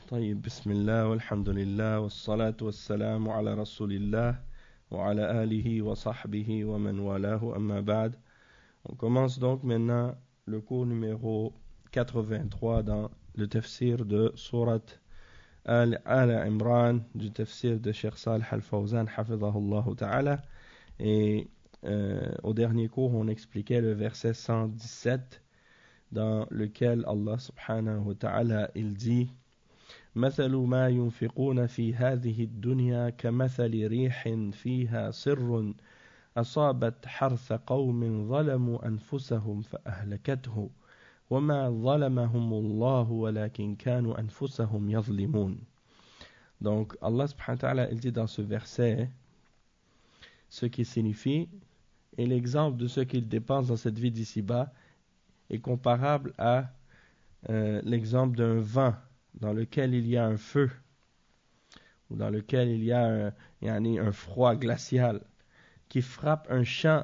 طيب بسم الله والحمد لله والصلاة والسلام على رسول الله وعلى آله وصحبه ومن والاه أما بعد. On commence donc maintenant le cours numéro 83 dans le tafsir de Surat Al-Imran, du tafsir de Cheikh Salih Al-Fawzan hafidhahullah ta'ala. Et au dernier cours on expliquait le verset 117 dans lequel Allah subhanahu wa ta'ala il dit: مثل ما ينفقون في هذه الدنيا كمثل ريح فيها صر أصابت حرث قوم ظلموا أنفسهم فأهلكته وما ظلمهم الله ولكن كانوا أنفسهم يظلمون. Donc Allah subhanahu wa ta'ala il dit dans ce verset ce qui signifie, et l'exemple de ce qu'ils dépensent dans cette vie d'ici-bas est comparable à l'exemple d'un vent dans lequel il y a un feu, ou dans lequel il y a un froid glacial qui frappe un champ,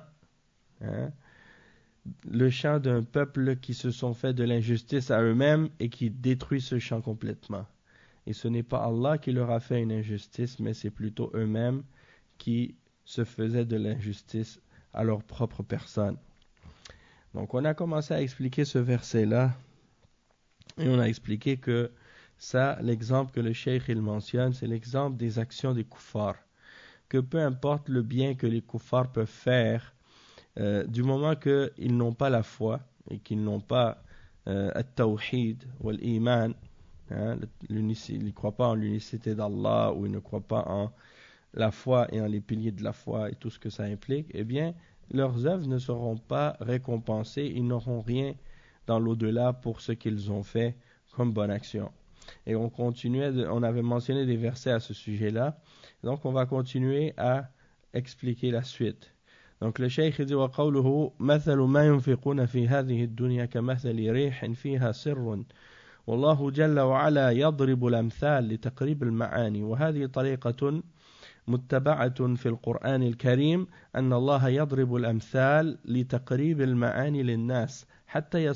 le champ d'un peuple qui se sont fait de l'injustice à eux-mêmes et qui détruit ce champ complètement. Et ce n'est pas Allah qui leur a fait une injustice, mais c'est plutôt eux-mêmes qui se faisaient de l'injustice à leur propre personne. Donc on a commencé à expliquer ce verset-là, et on a expliqué que ça, l'exemple que le cheikh il mentionne, c'est l'exemple des actions des kuffars. Que peu importe le bien que les kuffars peuvent faire, du moment qu'ils n'ont pas la foi et qu'ils n'ont pas al-tawhid ou l'iman, ils ne croient pas en l'unicité d'Allah, ou ils ne croient pas en la foi et en les piliers de la foi et tout ce que ça implique, eh bien, leurs œuvres ne seront pas récompensées, ils n'auront rien dans l'au-delà pour ce qu'ils ont fait comme bonne action. Et on avait mentionné des versets à ce sujet-là, donc on va continuer à expliquer la suite. Donc le cheikh dit: وقوله مثل ما ينفقون في هذه الدنيا كمثل ريح فيها سر والله جل وعلا يضرب الأمثال لتقريب المعاني وهذه طريقة متبعة في القرآن الكريم أن الله يضرب الأمثال لتقريب المعاني للناس حتى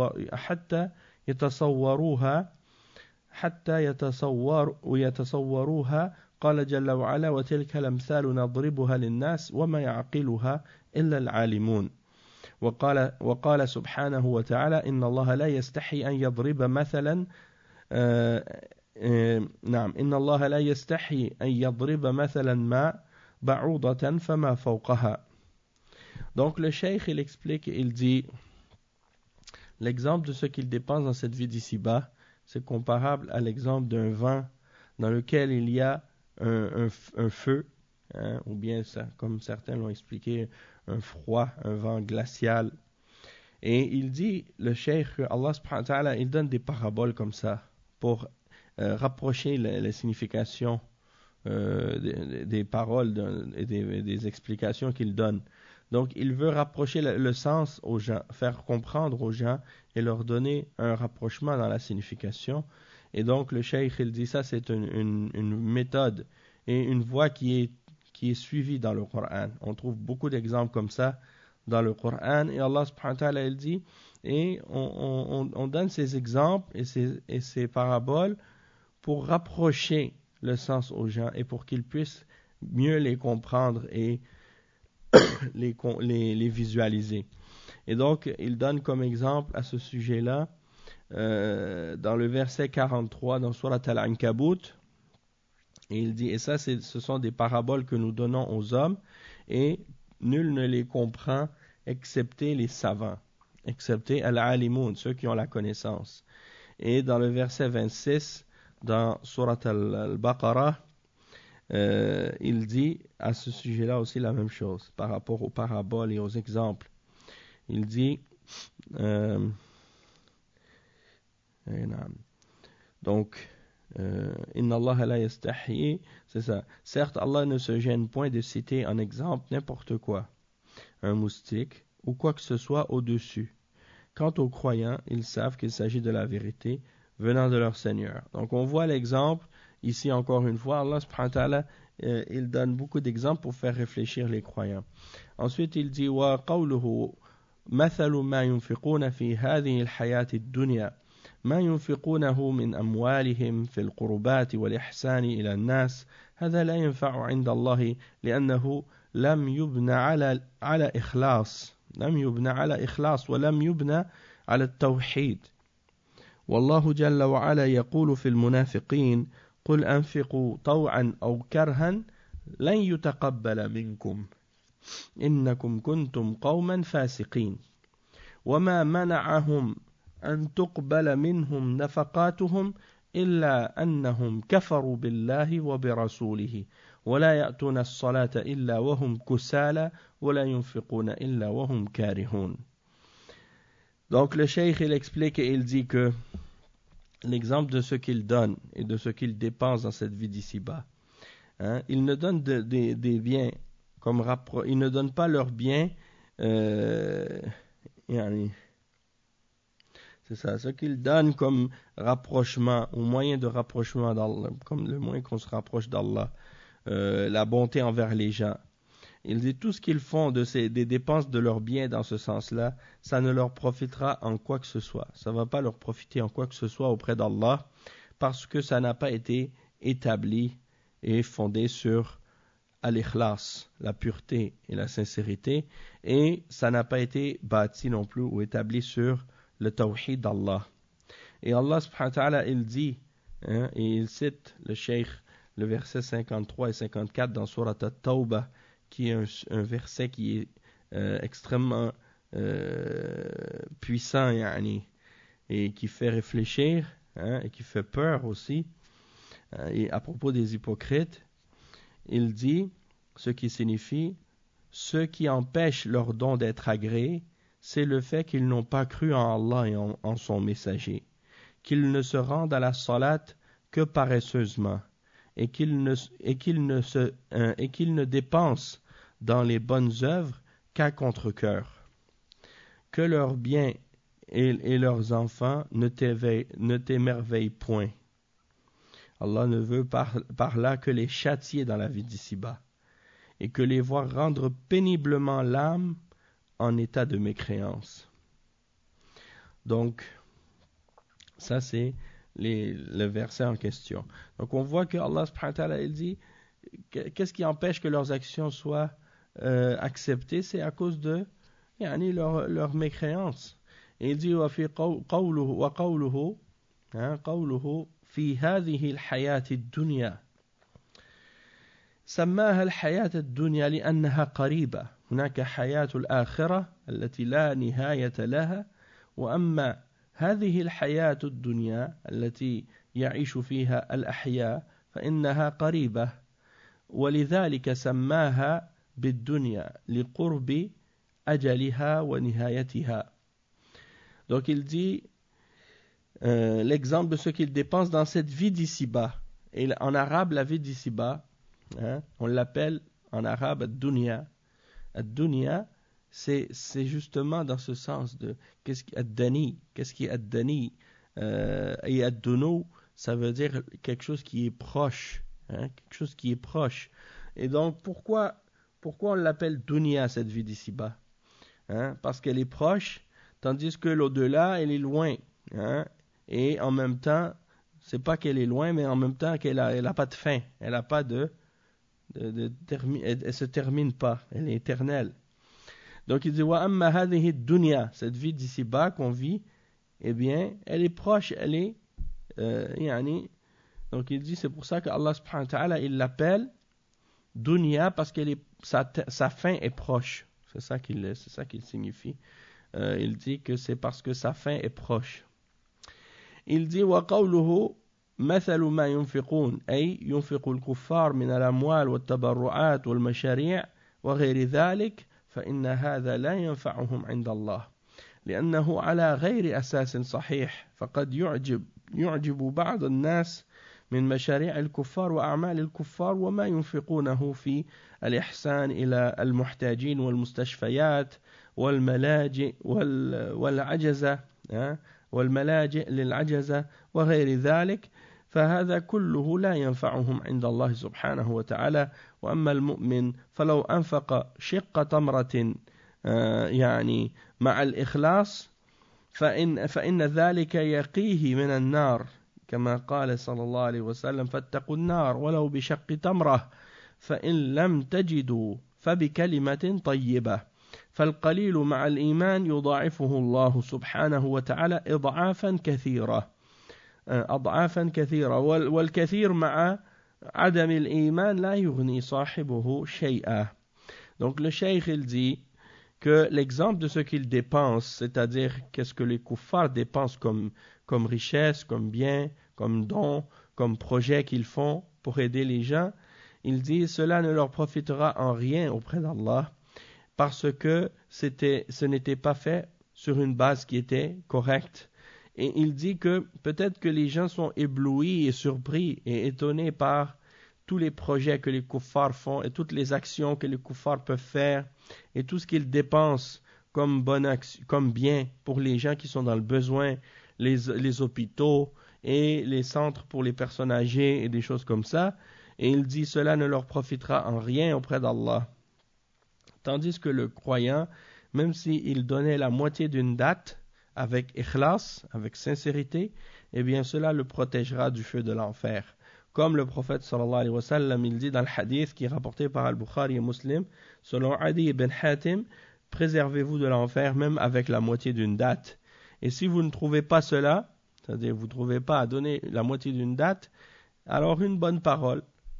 يتصوروها. قال جل وعلا: وتلك الأمثال نضربها للناس وما يعقلها إلا العالمون. وقال سبحانه وتعالى: إن الله لا يستحي أن يضرب مثلا إن الله لا يستحي أن يضرب مثلا ما بعوضة فما فوقها. Donc le cheikh il explique, il dit: l'exemple de ce qu'il dépense dans cette vie d'ici-bas, c'est comparable à l'exemple d'un vent dans lequel il y a un feu, ou bien, comme certains l'ont expliqué, un froid, un vent glacial. Et il dit, le cheikh, Allah subhanahu wa ta'ala, il donne des paraboles comme ça pour rapprocher les significations des paroles et des explications qu'il donne. Donc il veut rapprocher le sens aux gens, faire comprendre aux gens et leur donner un rapprochement dans la signification. Et donc le cheikh il dit ça, c'est une méthode et une voie qui est suivie dans le Coran. On trouve beaucoup d'exemples comme ça dans le Coran, et Allah subhanahu wa ta'ala il dit, et on donne ces exemples et ces paraboles pour rapprocher le sens aux gens et pour qu'ils puissent mieux les comprendre et les visualiser. Et donc il donne comme exemple à ce sujet-là dans le verset 43 dans Surat Al-Ankabut, et il dit, et ça ce sont des paraboles que nous donnons aux hommes et nul ne les comprend excepté les savants, excepté Al-Alimoun, ceux qui ont la connaissance. Et dans le verset 26 dans Surat Al-Baqarah, il dit à ce sujet-là aussi la même chose par rapport aux paraboles et aux exemples. Il dit donc Inna Allah la yastahi, c'est ça. Certes, Allah ne se gêne point de citer en exemple n'importe quoi, un moustique ou quoi que ce soit au-dessus. Quant aux croyants, ils savent qu'il s'agit de la vérité venant de leur Seigneur. Donc on voit l'exemple ici encore une fois. Allah subhanahu wa ta'ala il donne beaucoup d'exemples pour faire réfléchir les croyants. Ensuite il dit: wa qawluhu مثل ما ينفقون في هذه الحياة الدنيا ما ينفقونه من أموالهم في القربات والإحسان إلى الناس هذا لا ينفع عند الله لأنه لم يبنى على إخلاص ولم يبنى على التوحيد. والله جل وعلا يقول في المنافقين قل أنفقوا طوعا أو كرها لن يتقبل منكم إنكم كنتم قوما فاسقين وما منعهم أن تقبل منهم نفقاتهم إلا أنهم كفروا بالله وبرسوله ولا يأتون الصلاة إلا وهم كسالى ولا ينفقون إلا وهم كارهون. Donc le cheikh il explique et il dit que l'exemple de ce qu'il donne et de ce qu'il dépense dans cette vie d'ici-bas, il ne donne des biens comme il ne donne pas leurs biens c'est ça, ce qu'il donne comme rapprochement ou moyen de rapprochement d'Allah, comme le moyen qu'on se rapproche d'Allah, la bonté envers les gens. Il dit tout ce qu'ils font des dépenses de leurs biens dans ce sens-là, ça ne leur profitera en quoi que ce soit. Ça ne va pas leur profiter en quoi que ce soit auprès d'Allah parce que ça n'a pas été établi et fondé sur al-ikhlas, la pureté et la sincérité, et ça n'a pas été bâti non plus ou établi sur le tawhid d'Allah. Et Allah subhanahu wa ta'ala il dit, et il cite le cheikh le verset 53 et 54 dans Surat At-Tawbah, qui est un verset qui est extrêmement puissant et qui fait réfléchir et qui fait peur aussi. Et à propos des hypocrites, il dit, ce qui signifie, ce qui empêche leur don d'être agréé, c'est le fait qu'ils n'ont pas cru en Allah et en son messager, qu'ils ne se rendent à la salat que paresseusement, et qu'ils ne dépensent dans les bonnes œuvres qu'à contre-cœur. Que leurs biens et leurs enfants ne t'émerveillent point. Allah ne veut par là que les châtier dans la vie d'ici-bas, et que les voir rendre péniblement l'âme en état de mécréance. Donc, ça c'est le verset en question. Donc on voit que Allah subhanahu wa ta'ala il dit, qu'est-ce qui empêche que leurs actions soient acceptées? C'est à cause de leur mécréance. Et il dit, قوله في هذه الحياة الدنيا سماها الحياة الدنيا لأنها قريبة هناك حياة الآخرة التي لا نهاية لها وأما هذه الحياة الدنيا التي يعيش فيها الأحياء فإنها قريبة ولذلك سماها بالدنيا لقرب أجلها ونهايتها. Donc il dit l'exemple de ce qu'il dépense dans cette vie d'ici-bas. Et en arabe, la vie d'ici-bas, on l'appelle en arabe ad-dunya. Ad-dunya, c'est justement dans ce sens de qu'est-ce qui est ad-dani. Et ad-dunu, ça veut dire quelque chose qui est proche. Quelque chose qui est proche. Et donc, pourquoi on l'appelle dunya, cette vie d'ici-bas? Parce qu'elle est proche, tandis que l'au-delà, elle est loin. Et en même temps, c'est pas qu'elle est loin, mais en même temps qu'elle a pas de fin. Elle a pas elle se termine pas. Elle est éternelle. Donc il dit wa amma hadhihi dunya, cette vie d'ici-bas qu'on vit, eh bien, elle est proche, elle est donc il dit c'est pour ça que Allah subhanahu wa ta'ala il l'appelle dunya parce que sa fin est proche. C'est ça qu'il signifie. Il dit que c'est parce que sa fin est proche. Il dit وقوله مثل ما ينفقون أي ينفق الكفار من الأموال والتبرعات والمشاريع وغير ذلك فإن هذا لا ينفعهم عند الله لأنه على غير أساس صحيح فقد يعجب بعض الناس من مشاريع الكفار وأعمال الكفار وما ينفقونه في الإحسان إلى المحتاجين والمستشفيات والملاجئ والملاجئ للعجزة وغير ذلك فهذا كله لا ينفعهم عند الله سبحانه وتعالى وأما المؤمن فلو أنفق شق تمرة مع الإخلاص فإن ذلك يقيه من النار كما قال صلى الله عليه وسلم فاتقوا النار ولو بشق تمرة فإن لم تجدوا فبكلمة طيبة فالقليل مع الإيمان يضاعفه الله سبحانه وتعالى أضعافا كثيرة والكثير مع عدم الإيمان لا يغني صاحبه شيئا. Donc le cheikh il dit que l'exemple de ce qu'ils dépensent, c'est-à-dire qu'est-ce que les kuffars dépensent comme richesse, comme bien, comme don, comme projet qu'ils font pour aider les gens, il dit cela ne leur profitera en rien auprès d'Allah parce que ce n'était pas fait sur une base qui était correcte. Et il dit que peut-être que les gens sont éblouis et surpris et étonnés par tous les projets que les kuffars font et toutes les actions que les kuffars peuvent faire et tout ce qu'ils dépensent comme bien pour les gens qui sont dans le besoin, les hôpitaux et les centres pour les personnes âgées et des choses comme ça. Et il dit cela ne leur profitera en rien auprès d'Allah. Tandis que le croyant, même s'il donnait la moitié d'une date avec ikhlas, avec sincérité, eh bien cela le protégera du feu de l'enfer. Comme le prophète sallallahu alayhi wa sallam, il dit dans le hadith qui est rapporté par Al-Bukhari et Muslim, selon Adi ibn Hatim, préservez-vous de l'enfer même avec la moitié d'une date. Et si vous ne trouvez pas cela, c'est-à-dire vous ne trouvez pas à donner la moitié d'une date, alors une bonne parole.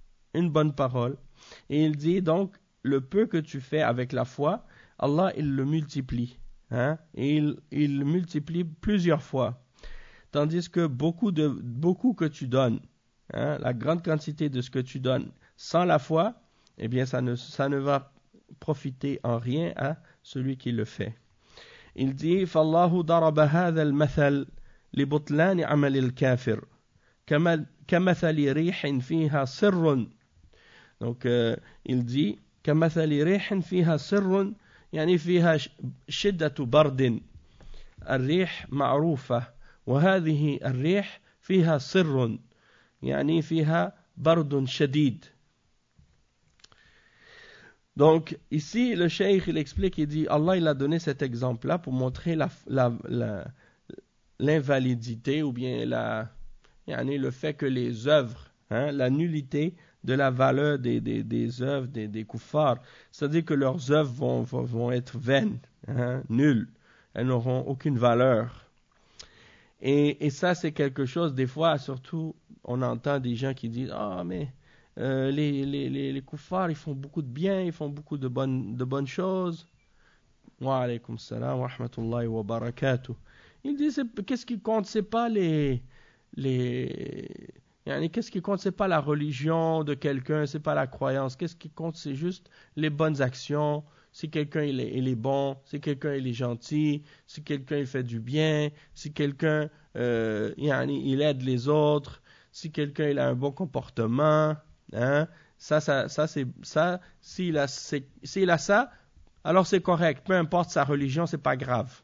Et il dit donc, le peu que tu fais avec la foi, Allah il le multiplie. Et il multiplie plusieurs fois. Tandis que beaucoup que tu donnes, la grande quantité de ce que tu donnes sans la foi, eh bien ça ne va profiter en rien à celui qui le fait. Il dit فالله ضرب هذا المثل لبطلان عمل الكافر كمثل ريح فيها سر. Donc il dit كمثل ريح فيها سر يعني فيها شدة برد الريح معروفة وهذه الريح فيها سر يعني فيها برد شديد. Donc ici le cheikh il explique, il dit Allah il a donné cet exemple là pour montrer l'invalidité ou bien le fait que les œuvres, la nullité de la valeur des œuvres des kuffars, c'est-à-dire que leurs œuvres vont être vaines, nulles, elles n'auront aucune valeur. Et ça c'est quelque chose, des fois surtout on entend des gens qui disent mais les kuffars ils font beaucoup de bien, ils font beaucoup de bonnes choses. Wa alaykum salam wa rahmatullahi wa barakatuh. Il dit qu'est-ce qui compte, c'est pas qu'est-ce qui compte, c'est pas la religion de quelqu'un, c'est pas la croyance. Qu'est-ce qui compte, c'est juste les bonnes actions. Si quelqu'un il est bon, si quelqu'un il est gentil, si quelqu'un il fait du bien, si quelqu'un il aide les autres, si quelqu'un il a un bon comportement, s'il a ça, alors c'est correct. Peu importe sa religion, c'est pas grave.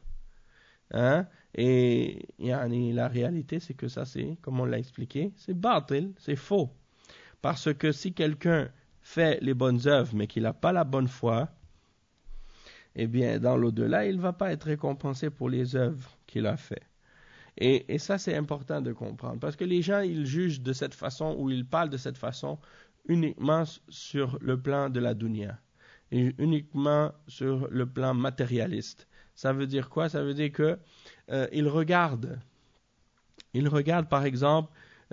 Et la réalité, c'est que ça, c'est, comme on l'a expliqué, c'est batil, c'est faux. Parce que si quelqu'un fait les bonnes œuvres, mais qu'il n'a pas la bonne foi, eh bien, dans l'au-delà, il ne va pas être récompensé pour les œuvres qu'il a fait. Et ça, c'est important de comprendre. Parce que les gens, ils jugent de cette façon, ou ils parlent de cette façon, uniquement sur le plan de la dunya. Et uniquement sur le plan matérialiste. Ça veut dire quoi? Ça veut dire que il regarde par exemple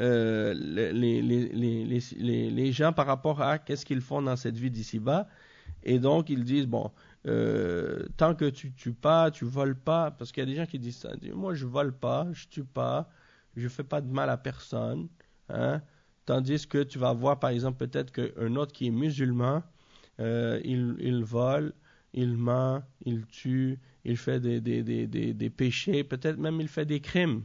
les gens par rapport à qu'est-ce qu'ils font dans cette vie d'ici-bas, et donc ils disent tant que tu tues pas, tu voles pas, parce qu'il y a des gens qui disent ça, moi je vole pas, je tue pas, je fais pas de mal à personne, tandis que tu vas voir par exemple peut-être qu'un autre qui est musulman, il vole, il ment, il tue, il fait des péchés, peut-être même il fait des crimes.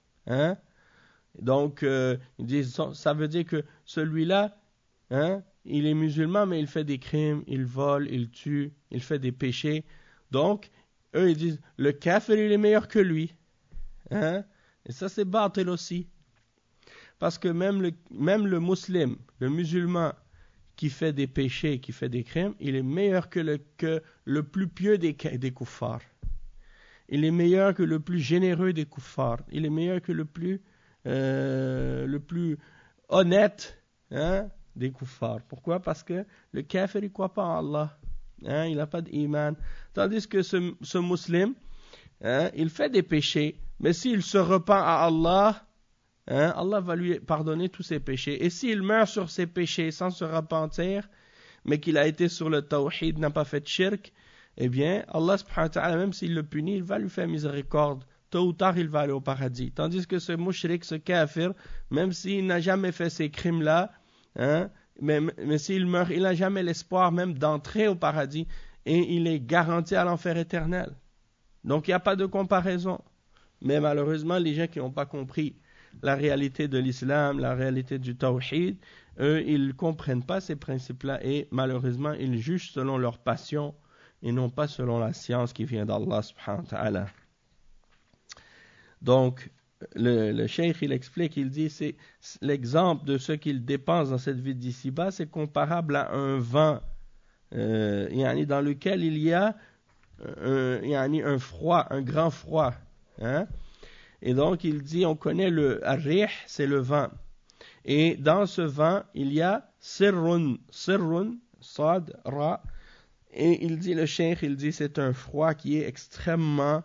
Donc, ils disent, ça veut dire que celui-là, il est musulman, mais il fait des crimes, il vole, il tue, il fait des péchés. Donc, eux, ils disent, le kafir, il est meilleur que lui. Et ça, c'est batil aussi. Parce que même le musulman, le musulman, qui fait des péchés, qui fait des crimes, il est meilleur que le plus pieux des kuffars. il est meilleur que le plus généreux des kuffars. Il est meilleur que le plus honnête, hein, des kuffars. Pourquoi? Parce que le kafir, il ne croit pas en Allah. Hein, il n'a pas d'iman. Tandis que ce musulman, hein, il fait des péchés, mais s'il se repent à Allah, hein, Allah va lui pardonner tous ses péchés. Et s'il meurt sur ses péchés sans se repentir, mais qu'il a été sur le tawhid, n'a pas fait de shirk, eh bien, Allah subhanahu wa ta'ala, même s'il le punit, il va lui faire miséricorde. Tôt ou tard, il va aller au paradis. Tandis que ce mushrik, ce kafir, même s'il n'a jamais fait ces crimes-là, hein, mais s'il meurt, il n'a jamais l'espoir même d'entrer au paradis et il est garanti à l'enfer éternel. Donc, il n'y a pas de comparaison. Mais malheureusement, les gens qui n'ont pas compris la réalité de l'islam, la réalité du tawhid, eux, ils ne comprennent pas ces principes-là et malheureusement, ils jugent selon leur passion et non pas selon la science qui vient d'Allah subhanahu wa ta'ala. Donc, le cheikh, il explique, il dit, c'est l'exemple de ce qu'il dépense dans cette vie d'ici-bas, c'est comparable à un vent dans lequel il y a un froid, un grand froid. Hein? Et donc, il dit, on connaît le rih, c'est le vent. Et dans ce vent, il y a sirrun, sad, ra. Et il dit, le cheikh, il dit, c'est un froid qui est extrêmement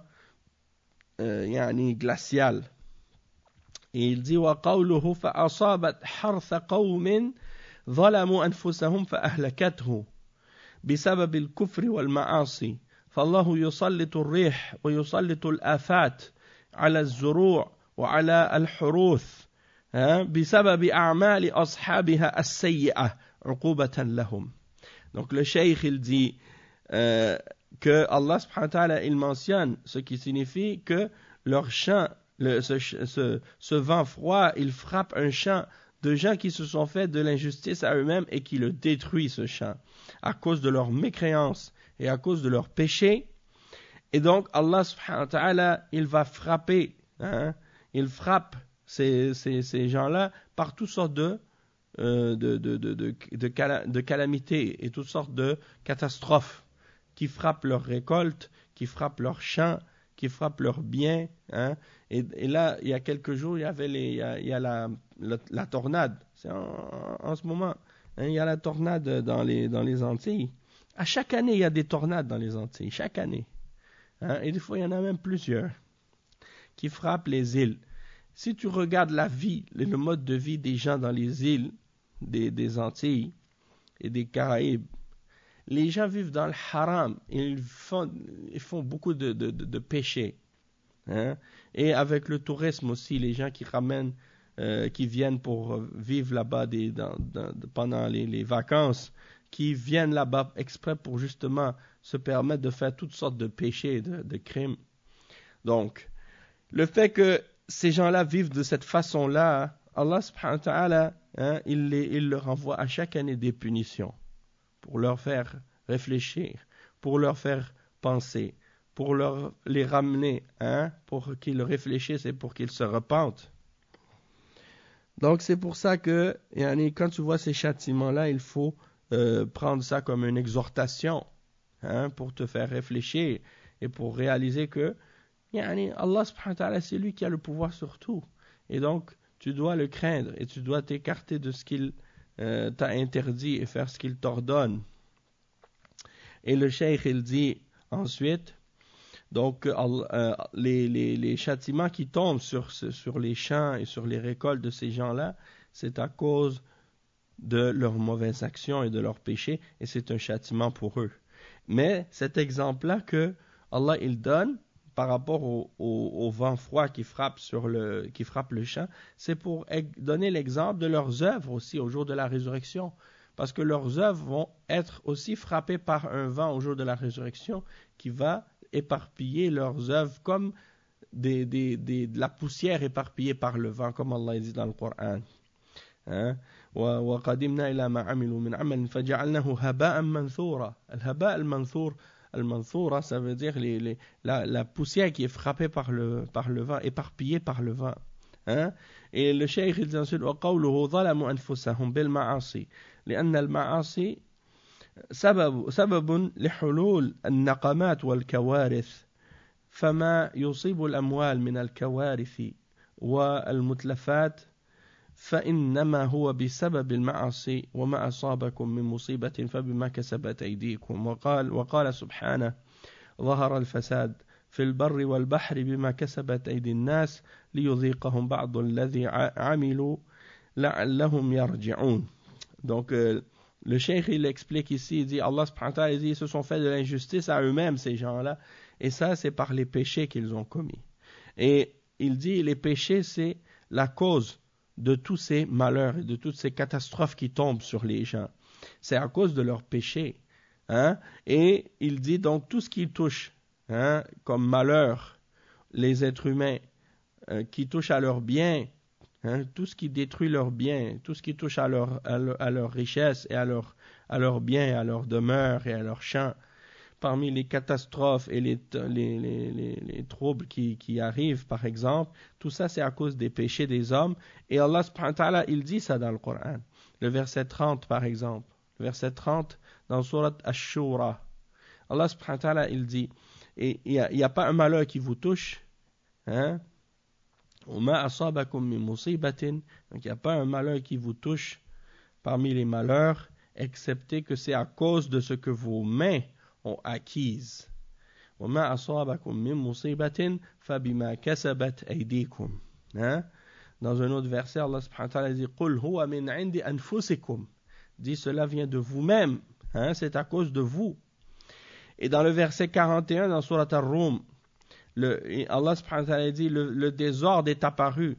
glacial. Et il dit وقوله فأصابت حرث قوم ظلموا أنفسهم فأهلكته بسبب الكفر والمعاصي فالله يسلط الريح ويسلط الآفات على الزروع وعلى الحروث بسبب أعمال أصحابها السيئة عقوبة لهم. Donc le cheikh il dit que Allah subhanahu wa ta'ala il mentionne ce qui signifie que leur champ, ce vent froid, il frappe un champ de gens qui se sont fait de l'injustice à eux-mêmes et qui le détruit ce champ à cause de leur mécréance et à cause de leur péché. Et donc Allah subhanahu wa ta'ala il va frapper, hein, il frappe ces gens-là par toutes sortes de calamités et toutes sortes de catastrophes qui frappent leurs récoltes, qui frappent leurs champs, qui frappent leurs biens. Hein. Et là, il y a quelques jours, il y a la tornade. C'est en ce moment. Hein, il y a la tornade dans les Antilles. À chaque année, il y a des tornades dans les Antilles. Chaque année. Hein, et des fois, il y en a même plusieurs qui frappent les îles. Si tu regardes la vie, le mode de vie des gens dans les îles des Antilles et des Caraïbes, les gens vivent dans le haram. Ils font beaucoup de péchés. Hein? Et avec le tourisme aussi, les gens qui ramènent, qui viennent pour vivre là-bas pendant les vacances, qui viennent là-bas exprès pour justement se permettre de faire toutes sortes de péchés, de crimes. Donc, le fait que ces gens-là vivent de cette façon-là, Allah subhanahu wa ta'ala, hein, il leur envoie à chaque année des punitions pour leur faire réfléchir, pour leur faire penser, pour les ramener, hein, pour qu'ils réfléchissent et pour qu'ils se repentent. Donc c'est pour ça que quand tu vois ces châtiments-là, il faut prendre ça comme une exhortation, hein, pour te faire réfléchir et pour réaliser que Allah subhanahu wa ta'ala, c'est lui qui a le pouvoir sur tout. Et donc, tu dois le craindre et tu dois t'écarter de ce qu'il t'a interdit et faire ce qu'il t'ordonne. Et le cheikh, il dit ensuite, donc les châtiments qui tombent sur les champs et sur les récoltes de ces gens-là, c'est à cause de leurs mauvaises actions et de leurs péchés, et c'est un châtiment pour eux. Mais cet exemple-là que Allah il donne par rapport au vent froid qui frappe le champ, c'est pour donner l'exemple de leurs œuvres aussi au jour de la résurrection. Parce que leurs œuvres vont être aussi frappées par un vent au jour de la résurrection qui va éparpiller leurs œuvres comme de la poussière éparpillée par le vent, comme Allah dit dans le Coran. Hein? وَقَدِمْنَا إِلَى مَا عَمِلُوا مِنْ عَمَلٍ فَجَعَلْنَاهُ هَبَاءً مَنْثُورًا. الهباء المنثورة, ça veut dire la poussière qui est frappée par le vent, éparpillée par le vent. Hein? Et le cheikh il dit ensuite وَقَوْلُهُ ظَلَمُوا أَنفُسَهُمْ بِالْمَعَاصِي لأن المعاصي سبب لحلول النقمات والكوارث فما يصيب الأموال من الكوارث والمتلفات فإنما هو بسبب المعاصي وما أصابكم من مصيبة فبما كسبت أيديكم وقال سبحانه ظهر الفساد في البر والبحر بما كسبت أيدي الناس ليذيقهم بعض الذي عملوا لعلهم يرجعون. Donc le cheikh il explique ici, il dit Allah subhanahu wa ta'ala, il dit ils se sont fait de l'injustice à eux-mêmes ces gens-là, et ça c'est par les péchés qu'ils ont commis. Et il dit les péchés c'est la cause de tous ces malheurs et de toutes ces catastrophes qui tombent sur les gens. C'est à cause de leurs péchés. Hein? Et il dit donc tout ce qui touche comme malheur les êtres humains, qui touche à leurs biens, tout ce qui détruit leurs biens, tout ce qui touche à leur richesse et à leurs biens, à leur demeure et à leurs champs, parmi les catastrophes et les troubles qui arrivent, par exemple, tout ça c'est à cause des péchés des hommes. Et Allah subhanahu wa ta'ala, il dit ça dans le Coran. Le verset 30 par exemple, le verset 30 dans Surat Ash-Shura, Allah subhanahu wa ta'ala, il dit, et il n'y a pas un malheur qui vous touche, donc il n'y a pas un malheur qui vous touche parmi les malheurs, excepté que c'est à cause de ce que vos mains ont acquise. وما أصابكم من مصيبة فبما كسبت أيديكم. Dans un autre verset, Allah subhanahu wa ta'ala dit قل هو من عند أنفسكم. Dit cela vient de vous-même, c'est à cause de vous. Et dans le verset 41 dans Surat Ar-Rum, Allah subhanahu wa ta'ala dit le désordre est apparu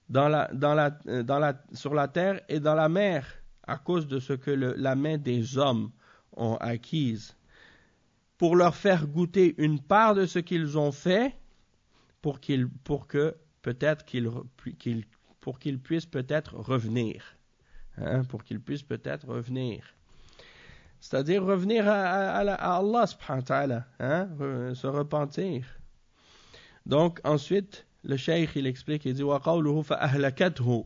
sur la terre et dans la mer à cause de ce que la main des hommes ont acquise, pour leur faire goûter une part de ce qu'ils ont fait, pour qu'ils puissent peut-être revenir. Pour qu'ils puissent peut-être revenir. C'est-à-dire revenir à Allah subhanahu wa ta'ala, se repentir. Donc ensuite, le cheikh il explique, il dit وَقَوْلُهُ فَأَهْلَكَتْهُ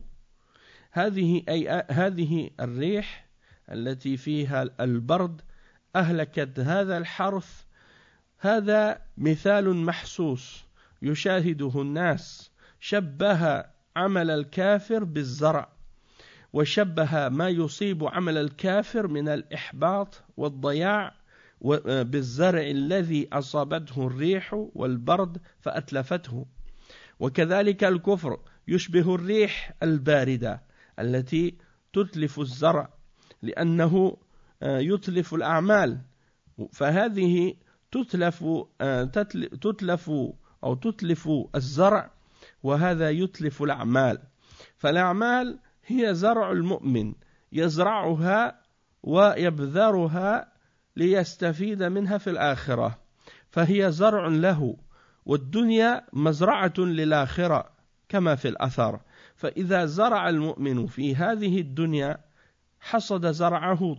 هذه الريح التي فيها البرد أهلكت هذا الحرث. هذا مثال محسوس يشاهده الناس. شبه عمل الكافر بالزرع وشبه ما يصيب عمل الكافر من الإحباط والضياع بالزرع الذي أصابته الريح والبرد فأتلفته. وكذلك الكفر يشبه الريح الباردة التي تتلف الزرع لأنه يتلف الأعمال، فهذه تتلف الزرع وهذا يتلف الأعمال. فالأعمال هي زرع المؤمن يزرعها ويبذرها ليستفيد منها في الآخرة، فهي زرع له، والدنيا مزرعة للآخرة كما في الأثر. فإذا زرع المؤمن في هذه الدنيا حصد زرعه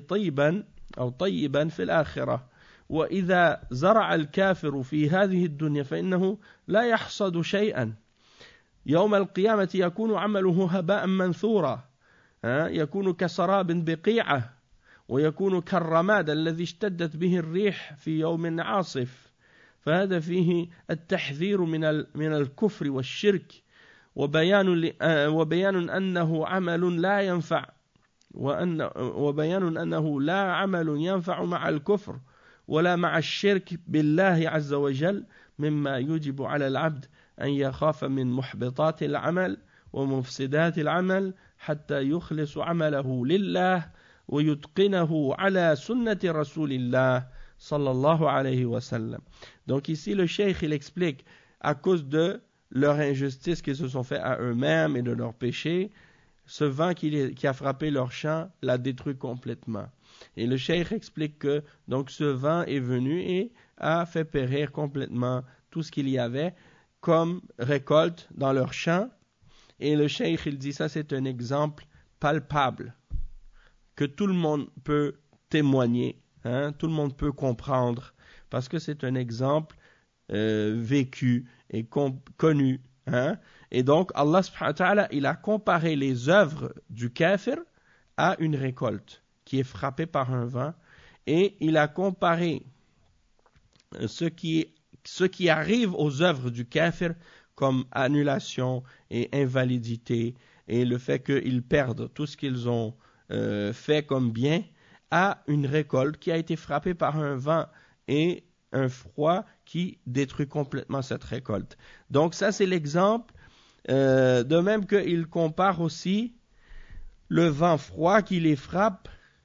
طيبا في الآخرة، وإذا زرع الكافر في هذه الدنيا فإنه لا يحصد شيئا. يوم القيامة يكون عمله هباء منثورا، يكون كسراب بقيعة، ويكون كالرماد الذي اشتدت به الريح في يوم عاصف. فهذا فيه التحذير من الكفر والشرك، وبيان أنه عمل لا ينفع، وبيان أنه لا عمل ينفع مع الكفر ولا مع الشرك بالله عز وجل، مما يجب على العبد أن يخاف من محبطات العمل ومفسدات العمل حتى يخلص عمله لله ويتقنه على سنة رسول الله صلى الله عليه وسلم. Donc ici le cheikh il explique à cause de leur injustice qu'ils se sont fait à eux-mêmes et de leurs péchés, ce vent qui a frappé leur champ l'a détruit complètement. Et le cheikh explique que donc ce vent est venu et a fait périr complètement tout ce qu'il y avait comme récolte dans leur champ. Et le cheikh il dit ça c'est un exemple palpable que tout le monde peut témoigner, tout le monde peut comprendre, parce que c'est un exemple vécu et connu. Et donc Allah subhanahu wa ta'ala il a comparé les œuvres du kafir à une récolte qui est frappée par un vent, et il a comparé ce qui ce qui arrive aux œuvres du kafir comme annulation et invalidité et le fait qu'ils perdent tout ce qu'ils ont fait comme bien à une récolte qui a été frappée par un vent et un froid qui détruit complètement cette récolte. Donc ça c'est l'exemple, de même qu'il compare aussi le vent froid qui les frappe,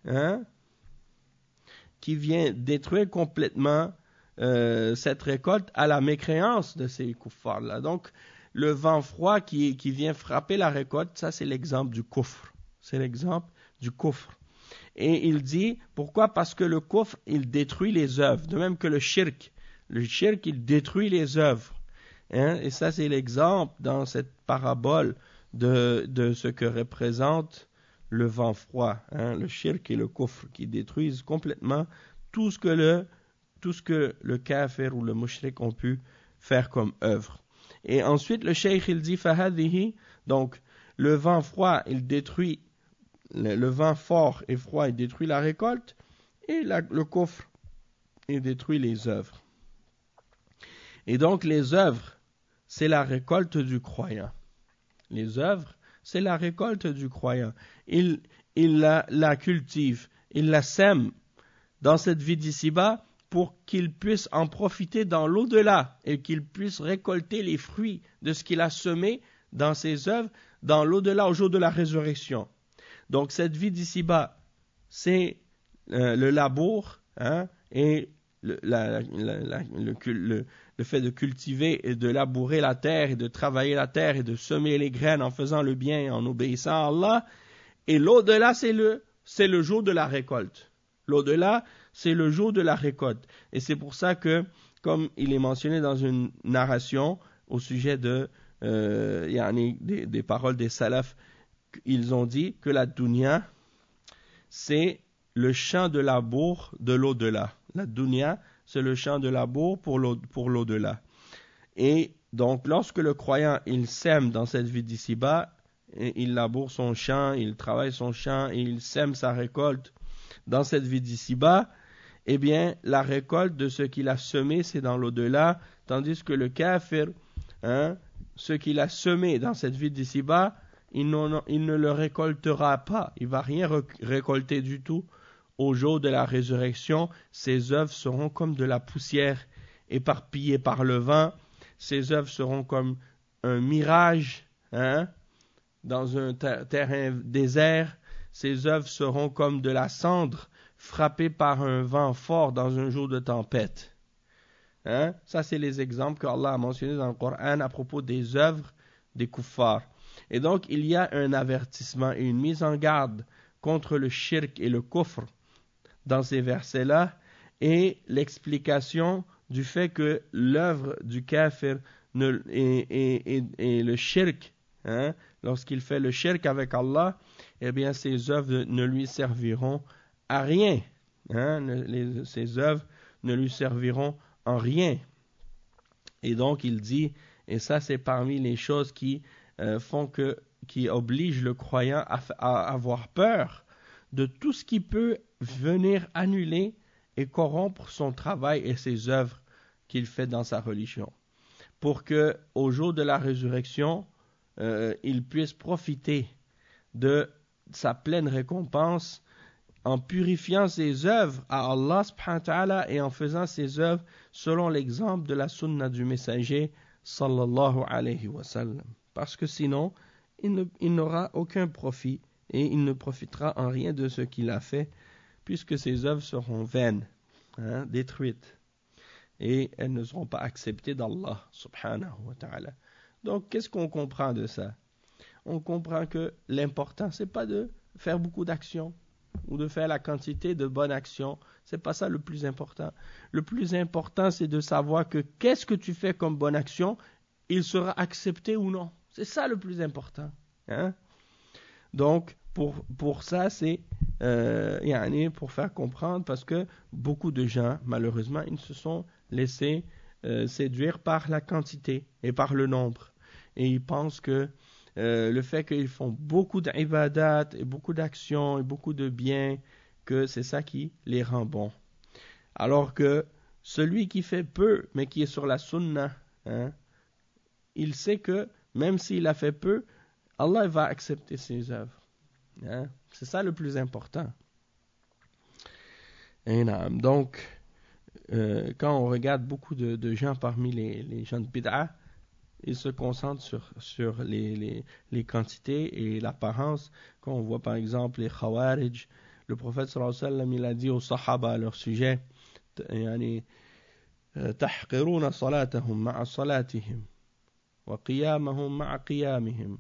qui vient détruire complètement cette récolte à la mécréance de ces kuffars-là. Donc, le vent froid qui vient frapper la récolte, ça c'est l'exemple du kufr. C'est l'exemple du kufr. Et il dit, pourquoi? Parce que le kufr, il détruit les œuvres, de même que le shirk. Le shirk, il détruit les œuvres. Et ça c'est l'exemple dans cette parabole de ce que représente le vent froid, le shirk et le kufr, qui détruisent complètement tout ce que le kafir ou le mushrik ont pu faire comme œuvre. Et ensuite, le cheikh, il dit, fahadihi, donc, le vent froid, il détruit, le vent fort et froid, il détruit la récolte, et le kufr, il détruit les œuvres. Et donc, les œuvres, c'est la récolte du croyant. Les œuvres, c'est la récolte du croyant. Il la cultive, il la sème dans cette vie d'ici-bas pour qu'il puisse en profiter dans l'au-delà et qu'il puisse récolter les fruits de ce qu'il a semé dans ses œuvres dans l'au-delà au jour de la résurrection. Donc cette vie d'ici-bas, c'est le labour et le fait de cultiver et de labourer la terre et de travailler la terre et de semer les graines en faisant le bien et en obéissant à Allah. Et l'au-delà, c'est le jour de la récolte. L'au-delà, c'est le jour de la récolte. Et c'est pour ça que, comme il est mentionné dans une narration au sujet des paroles des salafs, ils ont dit que la dunya, c'est le champ de labour de l'au-delà. La dunya, c'est le champ de labour pour l'au-delà. Et donc, lorsque le croyant, il sème dans cette vie d'ici-bas, il laboure son champ, il travaille son champ, et il sème sa récolte dans cette vie d'ici-bas, eh bien, la récolte de ce qu'il a semé, c'est dans l'au-delà, tandis que le kafir, ce qu'il a semé dans cette vie d'ici-bas, il ne le récoltera pas, il ne va rien récolter du tout. Au jour de la résurrection, ses œuvres seront comme de la poussière éparpillée par le vent. Ses œuvres seront comme un mirage dans un terrain désert. Ses œuvres seront comme de la cendre frappée par un vent fort dans un jour de tempête. Ça, c'est les exemples qu'Allah a mentionnés dans le Coran à propos des œuvres des kuffars. Et donc, il y a un avertissement et une mise en garde contre le shirk et le kufr dans ces versets-là, et l'explication du fait que l'œuvre du kafir et le shirk, lorsqu'il fait le shirk avec Allah, eh bien ces œuvres ne lui serviront à rien. Ces œuvres ne lui serviront en rien. Et donc il dit, et ça c'est parmi les choses qui obligent le croyant à avoir peur de tout ce qui peut venir annuler et corrompre son travail et ses œuvres qu'il fait dans sa religion, pour que au jour de la résurrection, il puisse profiter de sa pleine récompense en purifiant ses œuvres à Allah subhanahu wa ta'ala et en faisant ses œuvres selon l'exemple de la sunna du messager sallallahu alayhi wa sallam. Parce que sinon, il n'aura aucun profit et il ne profitera en rien de ce qu'il a fait, puisque ses œuvres seront vaines, détruites, et elles ne seront pas acceptées d'Allah subhanahu wa ta'ala. Donc, qu'est-ce qu'on comprend de ça? On comprend que l'important, c'est pas de faire beaucoup d'actions ou de faire la quantité de bonnes actions. C'est pas ça le plus important. Le plus important, c'est de savoir que qu'est-ce que tu fais comme bonne action, il sera accepté ou non. C'est ça le plus important. Donc, pour ça, c'est pour faire comprendre, parce que beaucoup de gens, malheureusement, ils se sont laissés séduire par la quantité et par le nombre. Et ils pensent que le fait qu'ils font beaucoup d'ibadat et beaucoup d'actions et beaucoup de biens, que c'est ça qui les rend bons. Alors que celui qui fait peu, mais qui est sur la sunna, hein, il sait que même s'il a fait peu, Allah va accepter ses œuvres. Hein. C'est ça le plus important. Et donc, quand on regarde beaucoup de gens parmi les gens de bid'a, ils se concentrent sur les quantités et l'apparence. Quand on voit par exemple les Khawarij, le prophète sallallahu alayhi wa sallam, il a dit aux Sahaba à leur sujet, تحقرون صلاتهم مع صلاتهم وقيامهم مع قيامهم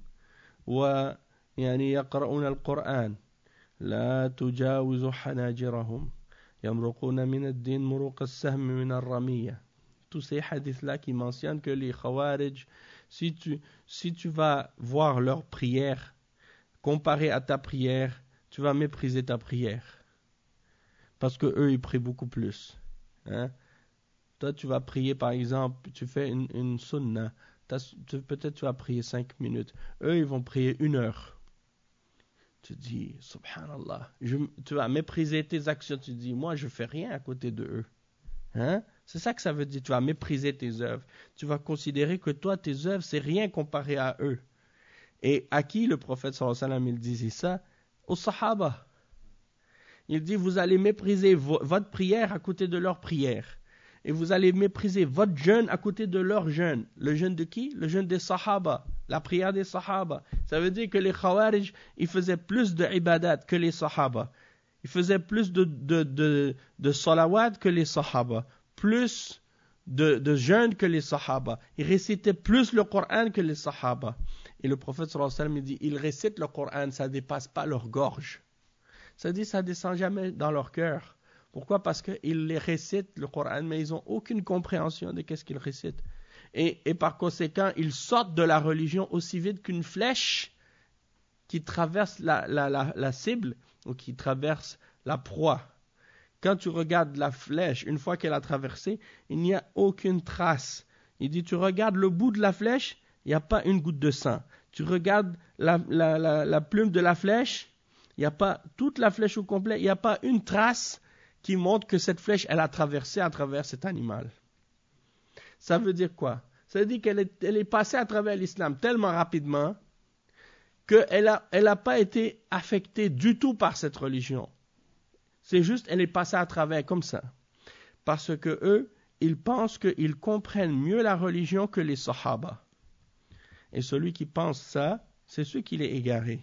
ويعني يقرؤون القرآن لا تجاوز حناجرهم يمرقون من الدين مروق السهم من الرمية. Tous ces hadiths-là qui mentionnent que les Khawarij, si tu vas voir leur prière comparée à ta prière, tu vas mépriser ta prière. Parce que eux, ils prient beaucoup plus. Hein? Toi, tu vas prier, par exemple, tu fais une sunna. Peut-être tu vas prier 5 minutes. Eux, ils vont prier 1 heure. Tu dis, subhanallah, tu vas mépriser tes actions. Tu dis, moi, je fais rien à côté de eux. Hein? C'est ça que ça veut dire. Tu vas mépriser tes œuvres. Tu vas considérer que toi, tes œuvres, c'est rien comparé à eux. Et à qui le prophète sallallahu alayhi wa sallam, il disait ça? Aux Sahaba. Il dit, vous allez mépriser votre prière à côté de leur prière. Et vous allez mépriser votre jeûne à côté de leur jeûne. Le jeûne de qui? Le jeûne des Sahaba. La prière des Sahaba. Ça veut dire que les Khawarij, ils faisaient plus de ibadat que les Sahaba. Ils faisaient plus de salawat que les Sahaba. Plus de jeûne que les Sahaba. Ils récitaient plus le Coran que les Sahaba. Et le prophète sallallahu alayhi wa sallam dit, ils récitent le Coran, ça ne dépasse pas leur gorge. Ça dit, ça ne descend jamais dans leur cœur. Pourquoi? Parce qu'ils les récitent le Coran, mais ils n'ont aucune compréhension de ce qu'ils récitent. Et par conséquent, ils sortent de la religion aussi vite qu'une flèche qui traverse la cible ou qui traverse la proie. Quand tu regardes la flèche, une fois qu'elle a traversé, il n'y a aucune trace. Il dit, tu regardes le bout de la flèche, il n'y a pas une goutte de sang. Tu regardes la plume de la flèche, il n'y a pas toute la flèche au complet, il n'y a pas une trace qui montre que cette flèche, elle a traversé à travers cet animal. Ça veut dire quoi? Ça veut dire qu'elle est passée à travers l'islam tellement rapidement qu'elle n'a pas été affectée du tout par cette religion. C'est juste, elle est passée à travers comme ça. Parce que eux, ils pensent qu'ils comprennent mieux la religion que les Sahaba. Et celui qui pense ça, c'est celui qui est égaré.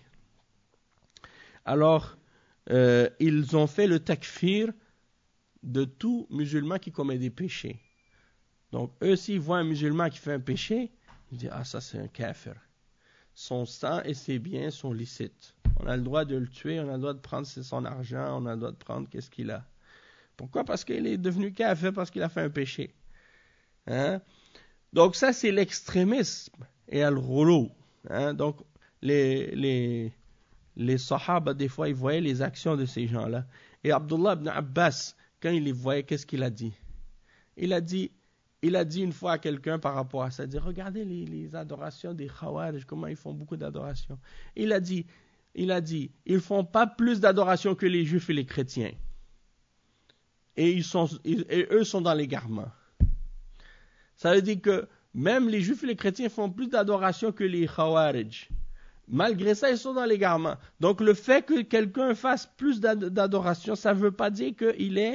Alors, ils ont fait le takfir de tout musulman qui commet des péchés. Donc, eux, s'ils voient un musulman qui fait un péché, ils disent, ah, ça c'est un kafir. Son sang et ses biens sont licites. On a le droit de le tuer, on a le droit de prendre son argent, on a le droit de prendre qu'est-ce qu'il a. Pourquoi? Parce qu'il est devenu kafir, parce qu'il a fait un péché. Hein? Donc, ça c'est l'extrémisme et al-ghulu. Hein? Donc, les Sahaba, des fois, ils voyaient les actions de ces gens-là. Et Abdullah ibn Abbas, quand il les voyait, qu'est-ce qu'il a dit? Il a dit une fois à quelqu'un par rapport à ça, il a dit, regardez les adorations des Khawarij, comment ils font beaucoup d'adorations. Il a dit, ils font pas plus d'adoration que les Juifs et les chrétiens. Et eux sont dans l'égarement. Ça veut dire que même les Juifs et les chrétiens font plus d'adoration que les Khawarij. Malgré ça, ils sont dans l'égarement. Donc le fait que quelqu'un fasse plus d'adoration, ça ne veut pas dire qu'il est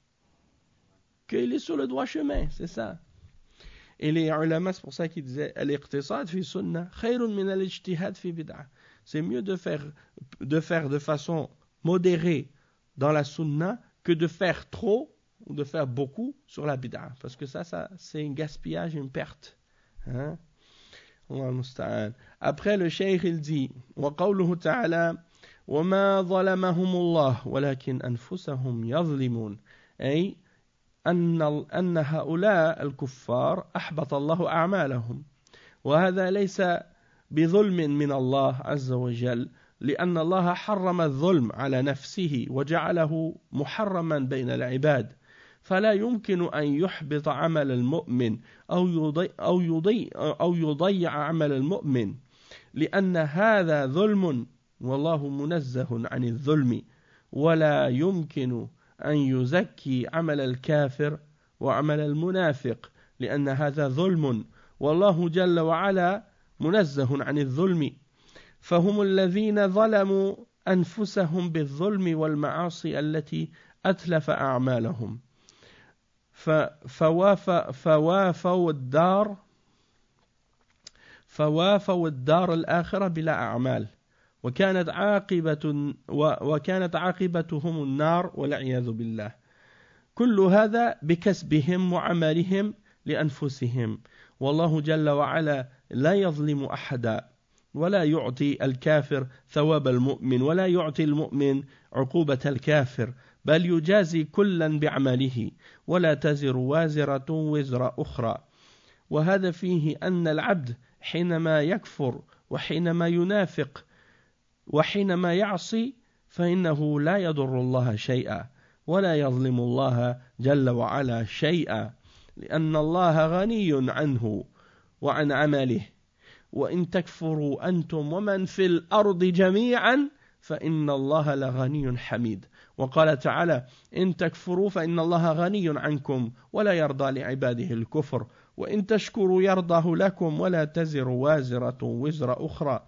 sur le droit chemin, c'est ça. Et les ulama, c'est pour ça qu'ils disaient al-iqtisad fi sunnah khayrun min al-ijtihad fi bid'ah. C'est mieux de faire de façon modérée dans la sunna que de faire trop ou de faire beaucoup sur la bid'ah, parce que ça c'est un gaspillage, une perte. Hein? Allah al-musta'an. Après le cheikh il dit wa qawluhu ta'ala wa ma zalamahumullah walakin anfusahum yadhlimun, ay أن هؤلاء الكفار أحبط الله أعمالهم وهذا ليس بظلم من الله عز وجل لأن الله حرم الظلم على نفسه وجعله محرما بين العباد فلا يمكن أن يحبط عمل المؤمن أو يضيع عمل المؤمن لأن هذا ظلم والله منزه عن الظلم ولا يمكن أن يزكي عمل الكافر وعمل المنافق لأن هذا ظلم والله جل وعلا منزه عن الظلم فهم الذين ظلموا أنفسهم بالظلم والمعاصي التي أتلف أعمالهم فوافوا الدار الآخرة بلا أعمال وكانت عاقبتهم النار والعياذ بالله كل هذا بكسبهم وعملهم لأنفسهم والله جل وعلا لا يظلم أحدا ولا يعطي الكافر ثواب المؤمن ولا يعطي المؤمن عقوبة الكافر بل يجازي كلا بعمله ولا تزر وازرة وزر أخرى وهذا فيه أن العبد حينما يكفر وحينما ينافق وحينما يعصي فإنه لا يضر الله شيئا ولا يظلم الله جل وعلا شيئا لأن الله غني عنه وعن عمله وإن تكفروا أنتم ومن في الأرض جميعا فإن الله لغني حميد وقال تعالى إن تكفروا فإن الله غني عنكم ولا يرضى لعباده الكفر وإن تشكروا يرضه لكم ولا تزر وازرة وزر أخرى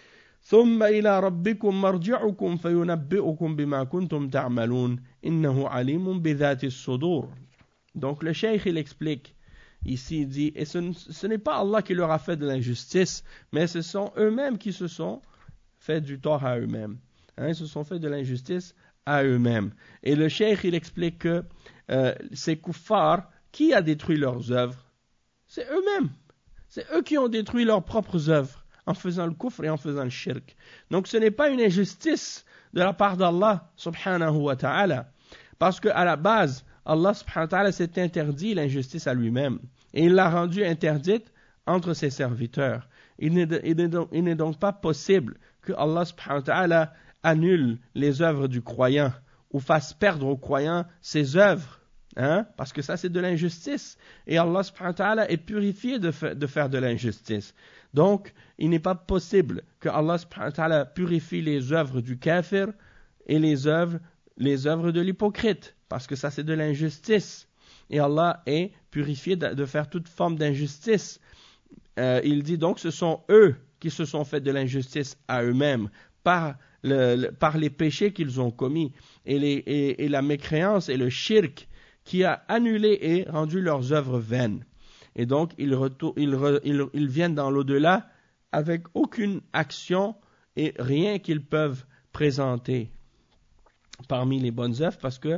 ثم إلى ربكم مرجعكم فينبئكم بما كنتم تعملون إنه عليم بذات الصدور. Donc le cheikh il explique ici, il dit, et ce n'est pas Allah qui leur a fait de l'injustice, mais ce sont eux-mêmes qui se sont fait du tort à eux-mêmes. Ils se sont fait de l'injustice à eux-mêmes. Et le cheikh il explique que ces kuffars, qui a détruit leurs œuvres? C'est eux-mêmes. C'est eux qui ont détruit leurs propres œuvres en faisant le kufr et en faisant le shirk. Donc ce n'est pas une injustice de la part d'Allah subhanahu wa ta'ala. Parce qu'à la base, Allah subhanahu wa ta'ala s'est interdit l'injustice à lui-même. Et il l'a rendue interdite entre ses serviteurs. Il n'est donc pas possible que Allah subhanahu wa ta'ala annule les œuvres du croyant ou fasse perdre au croyant ses œuvres. Parce que ça c'est de l'injustice. Et Allah subhanahu wa ta'ala est purifié de faire de l'injustice. Donc, il n'est pas possible que Allah subhanahu wa ta'ala purifie les œuvres du kafir et les œuvres de l'hypocrite. Parce que ça c'est de l'injustice. Et Allah est purifié de faire toute forme d'injustice. Il dit donc ce sont eux qui se sont fait de l'injustice à eux-mêmes par les péchés qu'ils ont commis et la mécréance et le shirk qui a annulé et rendu leurs œuvres vaines. Et donc, ils viennent dans l'au-delà avec aucune action et rien qu'ils peuvent présenter parmi les bonnes œuvres parce que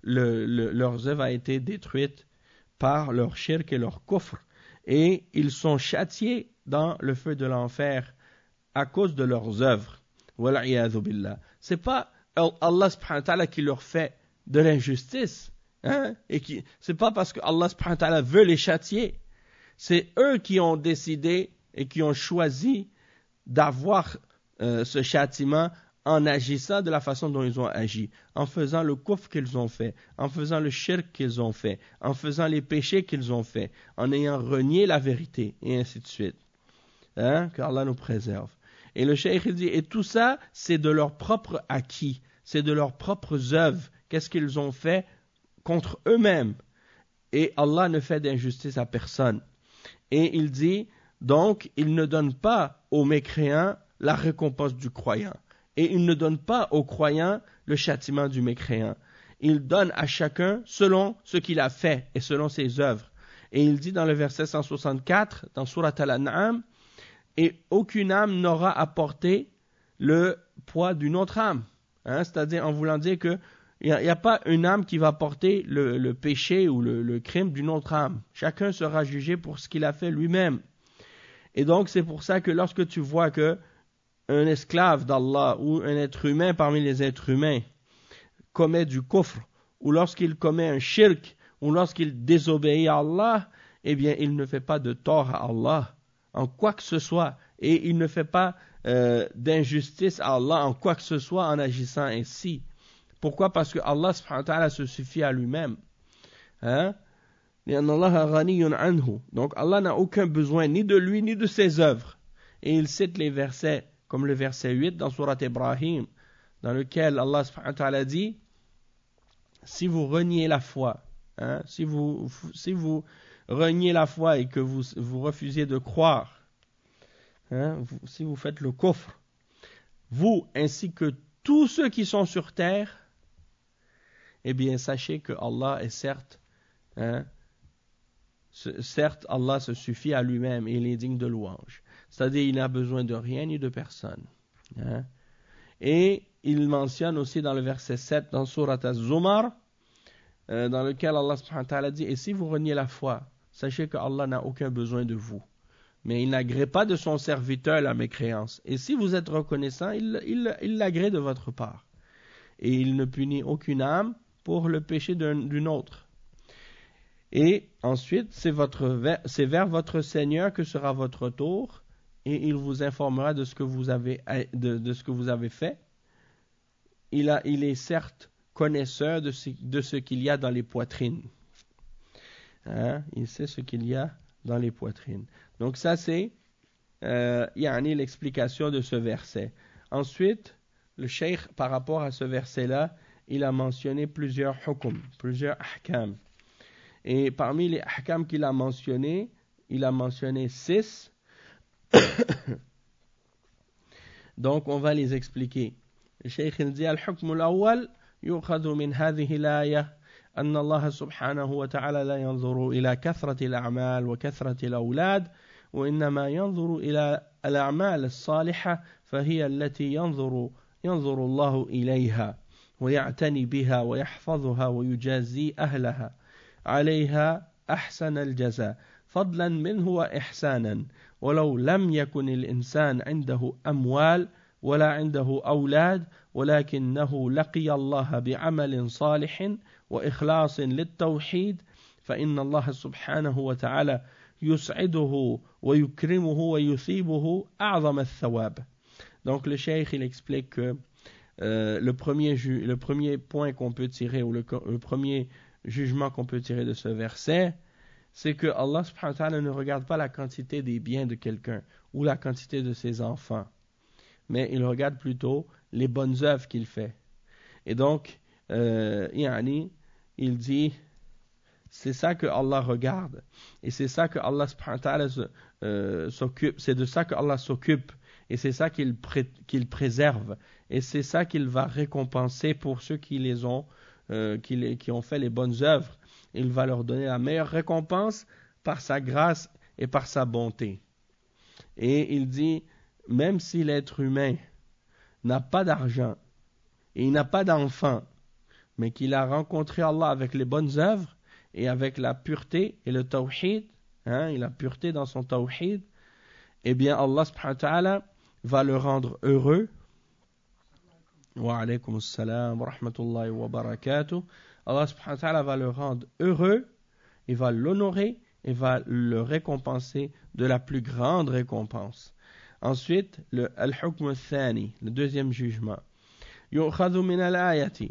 leurs œuvres ont été détruites par leur shirk et leur kufr. Et ils sont châtiés dans le feu de l'enfer à cause de leurs œuvres. Wal'iyadhu billah. C'est pas Allah subhanahu wa ta'ala qui leur fait de l'injustice. C'est pas parce que Allah subhanahu wa ta'ala veut les châtier. C'est eux qui ont décidé et qui ont choisi d'avoir ce châtiment en agissant de la façon dont ils ont agi, en faisant le kufr qu'ils ont fait, en faisant le shirk qu'ils ont fait, en faisant les péchés qu'ils ont fait, en ayant renié la vérité, et ainsi de suite. Qu'Allah nous préserve. Et le cheikh dit, et tout ça, c'est de leur propre acquis, c'est de leurs propres œuvres. Qu'est-ce qu'ils ont fait contre eux-mêmes? Et Allah ne fait d'injustice à personne. Et il dit, donc, il ne donne pas aux mécréants la récompense du croyant. Et il ne donne pas aux croyants le châtiment du mécréant. Il donne à chacun selon ce qu'il a fait et selon ses œuvres. Et il dit dans le verset 164, dans Surat Al-An'am, et aucune âme n'aura à porter le poids d'une autre âme. C'est-à-dire en voulant dire que il n'y a pas une âme qui va porter le péché ou le crime d'une autre âme. Chacun sera jugé pour ce qu'il a fait lui-même. Et donc c'est pour ça que lorsque tu vois que un esclave d'Allah ou un être humain parmi les êtres humains commet du kufr, ou lorsqu'il commet un shirk, ou lorsqu'il désobéit à Allah, eh bien il ne fait pas de tort à Allah en quoi que ce soit, et il ne fait pas d'injustice à Allah en quoi que ce soit en agissant ainsi. Pourquoi? Parce que Allah subhanahu wa ta'ala se suffit à lui-même. Donc Allah n'a aucun besoin ni de lui ni de ses œuvres. Et il cite les versets comme le verset 8 dans Surat Ibrahim, dans lequel Allah subhanahu wa ta'ala dit, si vous reniez la foi Hein? Si vous reniez la foi et que vous refusiez de croire, hein, si vous faites le kufr, vous ainsi que tous ceux qui sont sur terre, eh bien sachez que Allah est certes, hein, certes Allah se suffit à lui-même et il est digne de louange. C'est-à-dire il n'a besoin de rien ni de personne. Hein. Et il mentionne aussi dans le verset 7 dans Surat Az-Zumar, dans lequel Allah subhanahu wa ta'ala dit « Et si vous reniez la foi, sachez que Allah n'a aucun besoin de vous. Mais il n'agrée pas de son serviteur la mécréance. Et si vous êtes reconnaissant, il l'agrée de votre part. Et il ne punit aucune âme pour le péché d'une autre. Et ensuite, c'est vers votre Seigneur que sera votre retour, et il vous informera de ce que vous avez, de ce que vous avez fait. Il est certes connaisseur de ce qu'il y a dans les poitrines. Hein? Il sait ce qu'il y a dans les poitrines. Donc ça c'est l'explication de ce verset. Ensuite, le cheikh par rapport à ce verset-là, il a mentionné plusieurs hukm, plusieurs ahkam. Et parmi les ahkam qu'il a mentionné, il a mentionné 6. Donc on va les expliquer. Le cheikh il dit al-hukm al-awwal yu'khadhu min hadhihi al-aya أن الله سبحانه وتعالى لا ينظر إلى كثرة الأعمال وكثرة الأولاد وإنما ينظر إلى الأعمال الصالحة فهي التي ينظر الله إليها ويعتني بها ويحفظها ويجازي أهلها عليها أحسن الجزاء فضلا منه وإحسانا ولو لم يكن الإنسان عنده أموال ولا عنده أولاد ولكنه لقي الله بعمل صالح وإخلاص للتوحيد فإن الله سبحانه وتعالى يسعده ويكرمه ويثيبه أعظم الثواب. Donc le cheikh il explique que le premier point qu'on peut tirer ou le premier jugement qu'on peut tirer de ce verset, c'est que Allah subhanahu wa ta'ala ne regarde pas la quantité des biens de quelqu'un ou la quantité de ses enfants, mais il regarde plutôt les bonnes œuvres qu'il fait. Et donc, il dit, c'est ça que Allah regarde, et c'est ça que Allah subhanahu wa ta'ala s'occupe, c'est de ça que Allah s'occupe, et c'est ça qu'il préserve, et c'est ça qu'il va récompenser pour ceux qui ont fait les bonnes œuvres. Il va leur donner la meilleure récompense par sa grâce et par sa bonté. Et il dit, même si l'être humain n'a pas d'argent et il n'a pas d'enfant, mais qu'il a rencontré Allah avec les bonnes œuvres et avec la pureté et le tawhid, et la pureté dans son tawhid, eh bien Allah subhanahu wa ta'ala va le rendre heureux. Wa alaykum assalam wa rahmatullahi wa barakatuh. Allah subhanahu wa ta'ala va le rendre heureux, il va l'honorer et va le récompenser de la plus grande récompense. Ensuite, al-hukm al-thani, le deuxième jugement. يؤخذ من الآية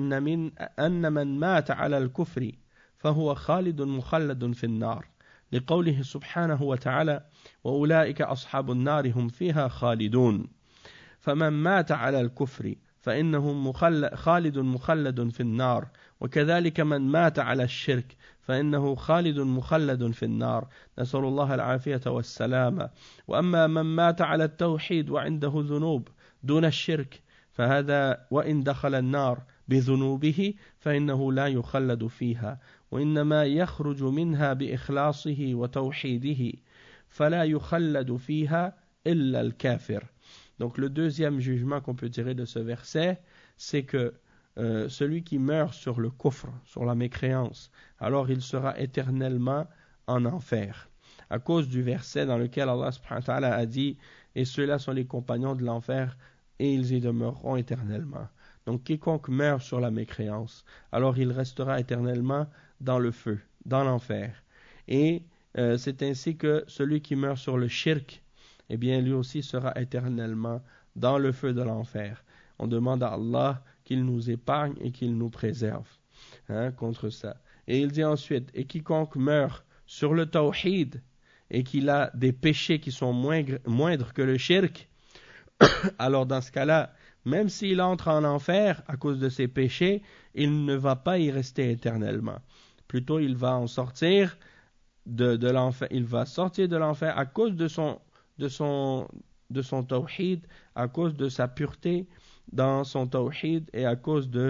أن من مات على الكفر فهو خالد مخلد في النار لقوله سبحانه وتعالى وأولئك أصحاب النار هم فيها خالدون فمن مات على الكفر فإنه خالد مخلد في النار وكذلك من مات على الشرك فإنه خالد مخلد في النار نسأل الله العافية والسلامة وأما من مات على التوحيد وعنده ذنوب دون الشرك فهذا وإن دخل النار بذنوبه فإنه لا يخلد فيها وإنما يخرج منها بإخلاصه وتوحيده فلا يخلد فيها إلا الكافر. Donc le deuxième jugement qu'on peut tirer de ce verset, c'est que celui qui meurt sur le kufr, sur la mécréance, alors il sera éternellement en enfer. À cause du verset dans lequel Allah subhanahu wa ta'ala a dit « Et ceux-là sont les compagnons de l'enfer, et ils y demeureront éternellement. » Donc quiconque meurt sur la mécréance, alors il restera éternellement dans le feu, dans l'enfer. Et c'est ainsi que celui qui meurt sur le shirk, eh bien lui aussi sera éternellement dans le feu de l'enfer. On demande à Allah qu'il nous épargne et qu'il nous préserve contre ça. Et il dit ensuite, et quiconque meurt sur le tawhid et qu'il a des péchés qui sont moindres que le shirk, alors dans ce cas-là, même s'il entre en enfer à cause de ses péchés, il ne va pas y rester éternellement. Plutôt, il va en sortir de l'enfer. Il va sortir de l'enfer à cause de son tawhid, à cause de sa pureté dans son tawhid et à cause de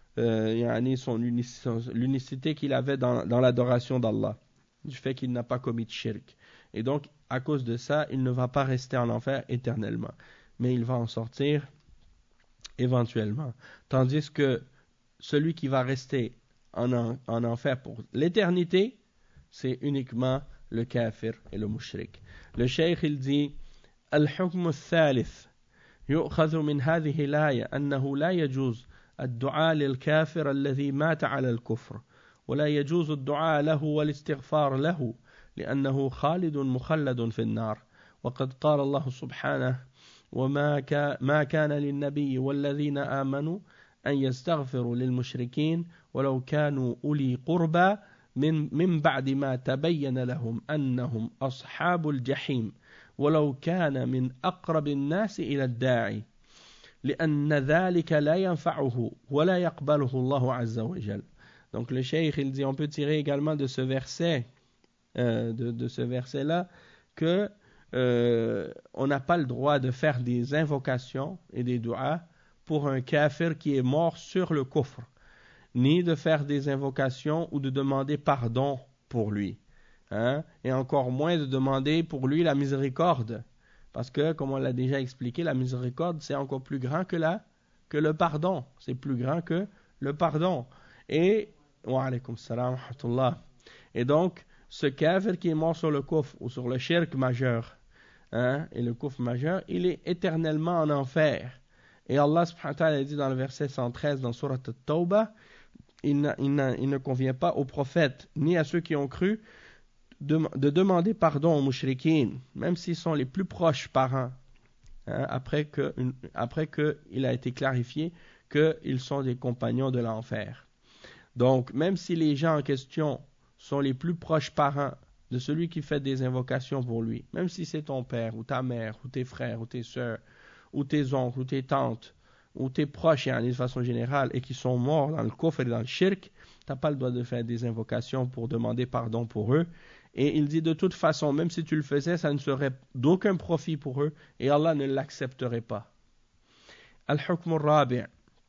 l'unicité qu'il avait dans l'adoration d'Allah, du fait qu'il n'a pas commis de shirk. Et donc, à cause de ça, il ne va pas rester en enfer éternellement, mais il va en sortir éventuellement. Tandis que celui qui va rester en enfer pour l'éternité, c'est uniquement le kafir et le mushrik. Le cheikh, il dit الحكم الثالث يؤخذ من هذه الآية أنه لا يجوز الدعاء للكافر الذي مات على الكفر ولا يجوز الدعاء له والاستغفار له لأنه خالد مخلد في النار وقد قال الله سبحانه ما كان للنبي والذين آمنوا أن يستغفروا للمشركين ولو كانوا أولي قربى من بعد ما تبين لهم أنهم أصحاب الجحيم ولو كان من أقرب الناس إلى الداعي لأن ذلك لا ينفعه ولا يقبله الله عز وجل. Donc le cheikh il dit on peut tirer également de ce verset de ce verset là que on n'a pas le droit de faire des invocations et des du'as pour un kafir qui est mort sur le kufr, ni de faire des invocations ou de demander pardon pour lui. Et encore moins de demander pour lui la miséricorde. Parce que, comme on l'a déjà expliqué, la miséricorde, c'est encore plus grand que le pardon. C'est plus grand que le pardon. Et, wa alaykum salam wa rahmatullah. Et donc, ce kafir qui est mort sur le kufr ou sur le shirk majeur, et le kufr majeur, il est éternellement en enfer. Et Allah subhanahu wa ta'ala dit dans le verset 113 dans Surat At-Tawbah, il ne convient pas aux prophètes, ni à ceux qui ont cru, de demander pardon aux mushrikines, même s'ils sont les plus proches parents, après qu'il a été clarifié qu'ils sont des compagnons de l'enfer. Donc, même si les gens en question sont les plus proches parents de celui qui fait des invocations pour lui, même si c'est ton père, ou ta mère, ou tes frères, ou tes sœurs, ou tes oncles, ou tes tantes, ou tes proches, de façon générale, et qui sont morts dans le kufr et dans le shirk, tu n'as pas le droit de faire des invocations pour demander pardon pour eux. Et il dit de toute façon, même si tu le faisais, ça ne serait d'aucun profit pour eux et Allah ne l'accepterait pas. الحكم الرابع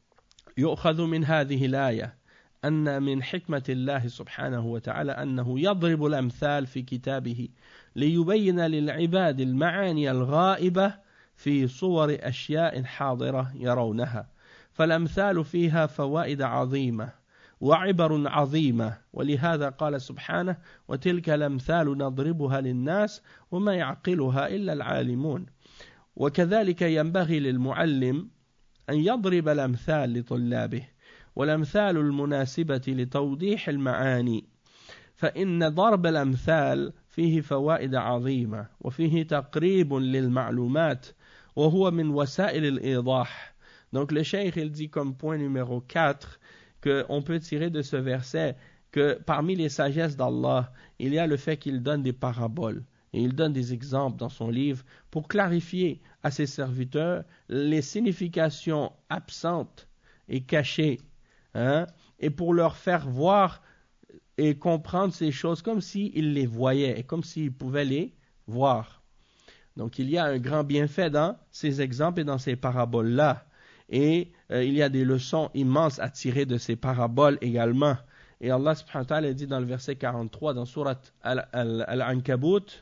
يؤخذ من هذه الآية أن من حكمة الله سبحانه وتعالى أنه يضرب الأمثال في كتابه ليبين للعباد المعاني الغائبة في صور أشياء حاضرة يرونها فالأمثال فيها فوائد عظيمة وعبر عظيمة ولهذا قال سبحانه وتلك الأمثال نضربها للناس وما يعقلها إلا العالمون وكذلك ينبغي للمعلم أن يضرب الأمثال لطلابه والأمثال المناسبة لتوضيح المعاني فإن ضرب الأمثال فيه فوائد عظيمة وفيه تقريب للمعلومات وهو من وسائل الإيضاح. Donc le cheikh il dit comme point numéro 4 qu'on peut tirer de ce verset que parmi les sagesses d'Allah, il y a le fait qu'il donne des paraboles et il donne des exemples dans son livre pour clarifier à ses serviteurs les significations absentes et cachées, et pour leur faire voir et comprendre ces choses comme s'ils les voyaient et comme s'ils pouvaient les voir. Donc il y a un grand bienfait dans ces exemples et dans ces paraboles-là. Et il y a des leçons immenses à tirer de ces paraboles également. Et Allah subhanahu wa ta'ala dit dans le verset 43 dans Surat Al-Ankabut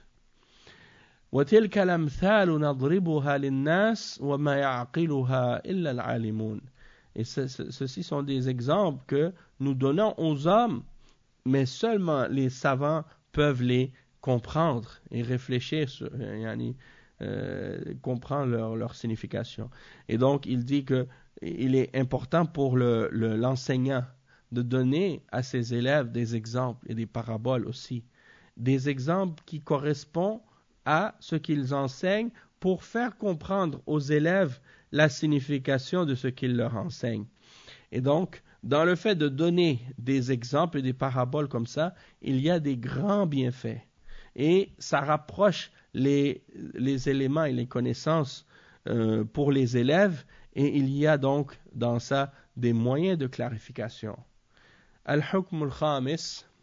وَتِلْكَ الْأَمْثَالُ نَضْرِبُهَا لِلنَّاسِ وَمَا يَعْقِلُهَا إِلَّا الْعَالِمُونَ. Et ceci sont des exemples que nous donnons aux hommes, mais seulement les savants peuvent les comprendre et réfléchir sur, comprendre leur signification. Et donc, il dit que il est important pour l'enseignant de donner à ses élèves des exemples et des paraboles aussi. Des exemples qui correspondent à ce qu'ils enseignent pour faire comprendre aux élèves la signification de ce qu'ils leur enseignent. Et donc, dans le fait de donner des exemples et des paraboles comme ça, il y a des grands bienfaits. Et ça rapproche les éléments et les connaissances pour les élèves, et il y a donc dans ça des moyens de clarification. Al-Hukm al-Khamis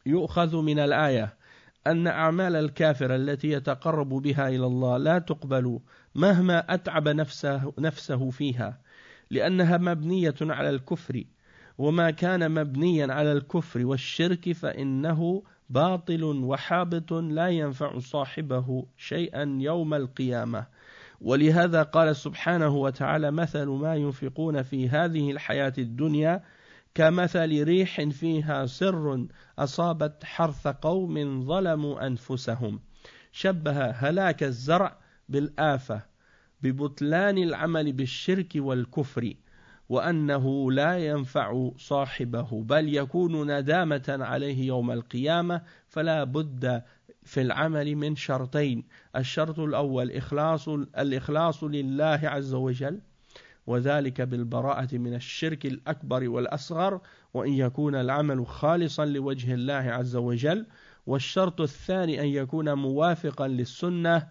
يؤخذ من الآية أن أعمال الكافر التي يتقرب بها إلى الله لا تقبل مهما أتعب نفسه فيها، لأنها مبنية على الكفر، وما كان مبنيا على الكفر والشرك فإنه باطل وحابط لا ينفع صاحبه شيئا يوم القيامة. ولهذا قال سبحانه وتعالى: مثل ما ينفقون في هذه الحياة الدنيا كمثل ريح فيها سر أصابت حرث قوم ظلموا أنفسهم. شبه هلاك الزرع بالآفة ببطلان العمل بالشرك والكفر، وأنه لا ينفع صاحبه بل يكون ندامة عليه يوم القيامة. فلا بد في العمل من شرطين: الشرط الأول الإخلاص لله عز وجل، وذلك بالبراءة من الشرك الأكبر والأصغر، وأن يكون العمل خالصا لوجه الله عز وجل. والشرط الثاني أن يكون موافقا لسنة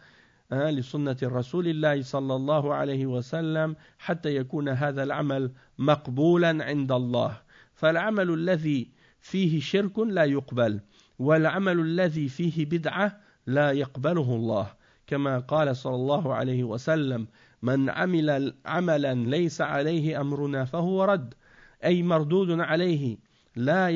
رسول الله صلى الله عليه وسلم، حتى يكون هذا العمل مقبولا عند الله. فالعمل الذي فيه شرك لا يقبل، والعمل الذي فيه بدعة لا يقبله الله، كما قال صلى الله عليه وسلم: من عمل عملا ليس عليه أمرنا فهو رد، أي مردود عليه، لا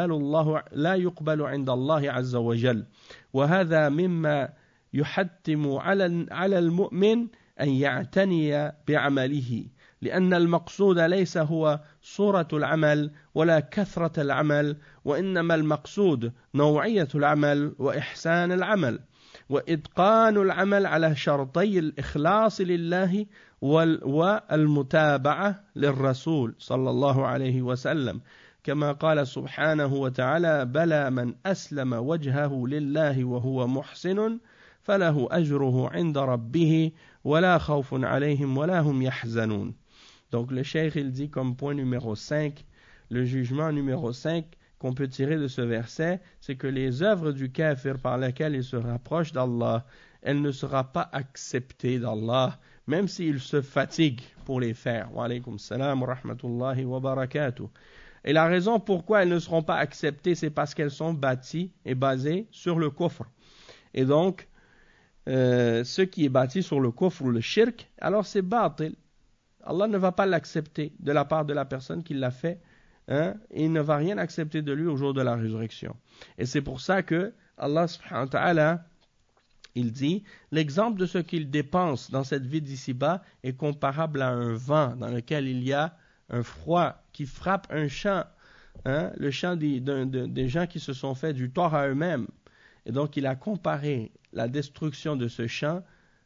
يقبل عند الله عز وجل. وهذا مما يحتم على المؤمن أن يعتني بعمله، لأن المقصود ليس هو صورة العمل ولا كثرة العمل، وإنما المقصود نوعية العمل وإحسان العمل وإتقان العمل على شرطي الإخلاص لله والمتابعة للرسول صلى الله عليه وسلم، كما قال سبحانه وتعالى: بلى من أسلم وجهه لله وهو محسن فله أجره عند ربه ولا خوف عليهم ولا هم يحزنون. Donc le cheikh il dit comme point numéro 5, le jugement numéro 5 qu'on peut tirer de ce verset, c'est que les œuvres du kafir par lesquelles il se rapproche d'Allah, elle ne sera pas acceptée d'Allah, même s'il se fatigue pour les faire. Wa alaykum salam wa rahmatullahi wa barakatuh. Et la raison pourquoi elles ne seront pas acceptées, c'est parce qu'elles sont bâties et basées sur le kufr. Et donc, ce qui est bâti sur le kufr ou le shirk, alors c'est batil. Allah ne va pas l'accepter de la part de la personne qui l'a fait. Il ne va rien accepter de lui au jour de la résurrection. Et c'est pour ça que Allah subhanahu wa ta'ala, il dit: l'exemple de ce qu'il dépense dans cette vie d'ici-bas est comparable à un vent dans lequel il y a un froid qui frappe un champ, le champ des gens qui se sont fait du tort à eux-mêmes. Et donc il a comparé la destruction de ce champ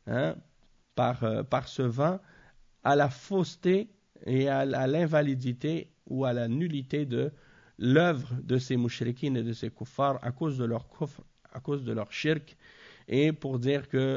par ce vent à la fausseté et à l'invalidité ou à la nullité de l'œuvre de ces mouchrikines et de ces kuffars à cause de leur kufr, à cause de leur shirk, et pour dire que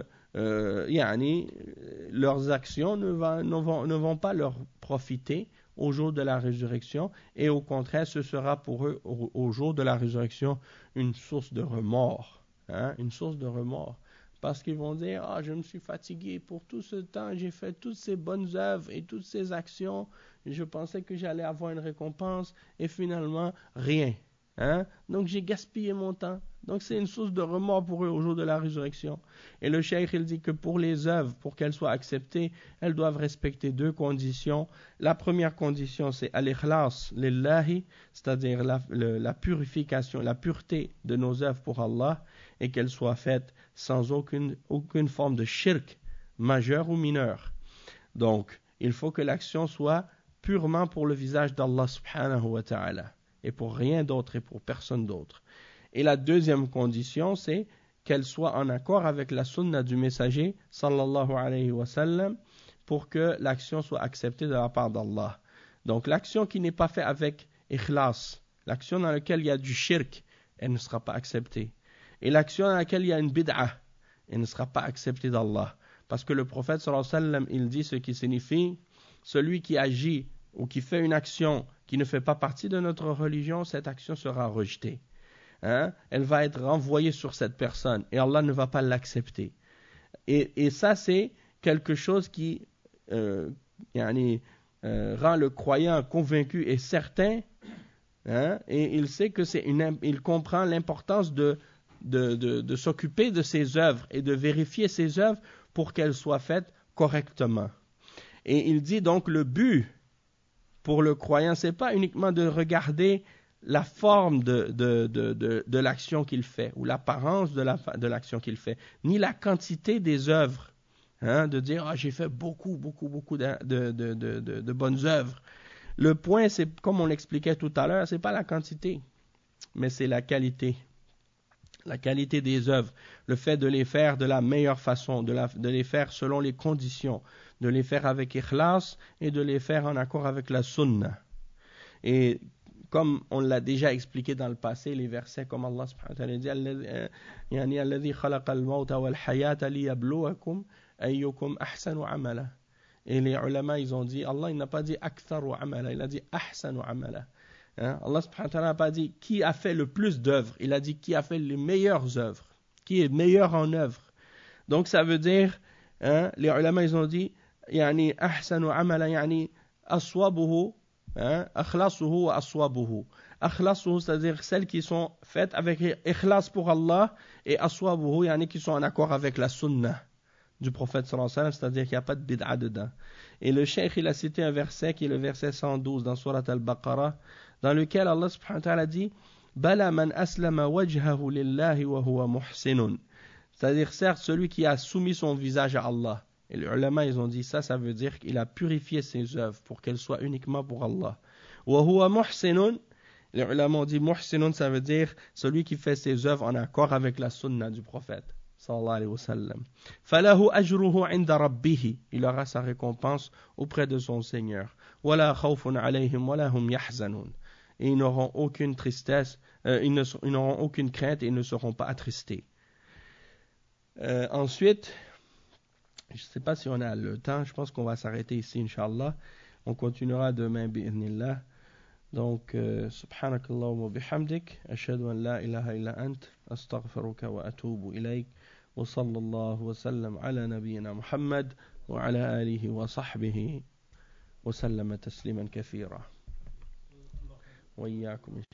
leurs actions ne vont pas leur profiter au jour de la résurrection, et au contraire ce sera pour eux au jour de la résurrection une source de remords, une source de remords. Parce qu'ils vont dire: je me suis fatigué pour tout ce temps, j'ai fait toutes ces bonnes œuvres et toutes ces actions, je pensais que j'allais avoir une récompense, et finalement, rien. Donc j'ai gaspillé mon temps. Donc c'est une source de remords pour eux au jour de la résurrection. Et le cheikh il dit que pour les œuvres, pour qu'elles soient acceptées, elles doivent respecter deux conditions. La première condition, c'est al-ikhlas lillahi, c'est-à-dire la purification, la pureté de nos œuvres pour Allah, et qu'elles soient faites sans aucune forme de shirk, majeur ou mineur. Donc, il faut que l'action soit purement pour le visage d'Allah subhanahu wa ta'ala, et pour rien d'autre et pour personne d'autre. Et la deuxième condition, c'est qu'elle soit en accord avec la sunna du messager sallallahu alayhi wa sallam, pour que l'action soit acceptée de la part d'Allah. Donc l'action qui n'est pas faite avec ikhlas, l'action dans laquelle il y a du shirk, elle ne sera pas acceptée. Et l'action dans laquelle il y a une bid'ah, elle ne sera pas acceptée d'Allah. Parce que le prophète sallallahu alayhi wa sallam, il dit ce qui signifie: celui qui agit ou qui fait une action qui ne fait pas partie de notre religion, cette action sera rejetée. Elle va être renvoyée sur cette personne et Allah ne va pas l'accepter. Et ça, c'est quelque chose qui rend le croyant convaincu et certain Hein, et il sait que il comprend l'importance de s'occuper de ses œuvres et de vérifier ses œuvres pour qu'elles soient faites correctement. Et il dit donc le but pour le croyant, c'est pas uniquement de regarder la forme de l'action qu'il fait ou l'apparence de l'action qu'il fait, ni la quantité des œuvres. Hein, de dire j'ai fait beaucoup de bonnes œuvres. Le point, c'est comme on l'expliquait tout à l'heure, c'est pas la quantité, mais c'est la qualité. La qualité des œuvres, le fait de les faire de la meilleure façon, de les faire selon les conditions, de les faire avec ikhlas et de les faire en accord avec la sunna. Et comme on l'a déjà expliqué dans le passé, les versets comme Allah subhanahu wa ta'ala dit يعني الذي خلق الموت والحياة ليبلوكم أيكم أحسن عملا. Et les ulama, ils ont dit, Allah, il n'a pas dit aktharu amala, il a dit ahsanu amala. Hein? Allah subhanahu wa ta'ala n'a pas dit qui a fait le plus d'œuvres, il a dit qui a fait les meilleures œuvres, qui est meilleur en œuvres. Donc ça veut dire, hein, les ulama, ils ont dit, yani ahsanu amala, yani aswabuhu, hein, akhlasuhu wa aswabuhu. Akhlasuhu, c'est-à-dire celles qui sont faites avec ikhlas pour Allah, et aswabuhu, yani qui sont en accord avec la sunnah du prophète sallallahu alayhi wa sallam, c'est-à-dire qu'il n'y a pas de bid'a dedans. Et le cheikh, il a cité un verset qui est le verset 112 dans Surat al-Baqarah, dans lequel Allah subhanahu wa ta'ala dit Bala man aslama wajhahu lillahi wa huwa muhsinun. C'est-à-dire, certes, celui qui a soumis son visage à Allah. Et les ulama, ils ont dit ça veut dire qu'il a purifié ses œuvres pour qu'elles soient uniquement pour Allah. Wa huwa muhsinun. Les ulama ont dit muhsinun, ça veut dire celui qui fait ses œuvres en accord avec la sunna du prophète. Sallallahu alayhi wa sallam. Falahu ajruhu inda rabbih. Il aura sa récompense auprès de son Seigneur. Wala khawfun alayhim wala hum yahzanun. Et ils n'auront aucune tristesse, ils n'auront aucune crainte et ils ne seront pas attristés. Ensuite, je ne sais pas si on a le temps, je pense qu'on va s'arrêter ici, Inch'Allah. On continuera demain, bi'idhnillah. Donc, subhanakallahumma wa bihamdik, ashhadu an la ilaha illa ant, astaghfiruka wa atubu ilayk. وصلى الله وسلم على نبينا محمد وعلى آله وصحبه وسلم تسليما كثيرا وإياكم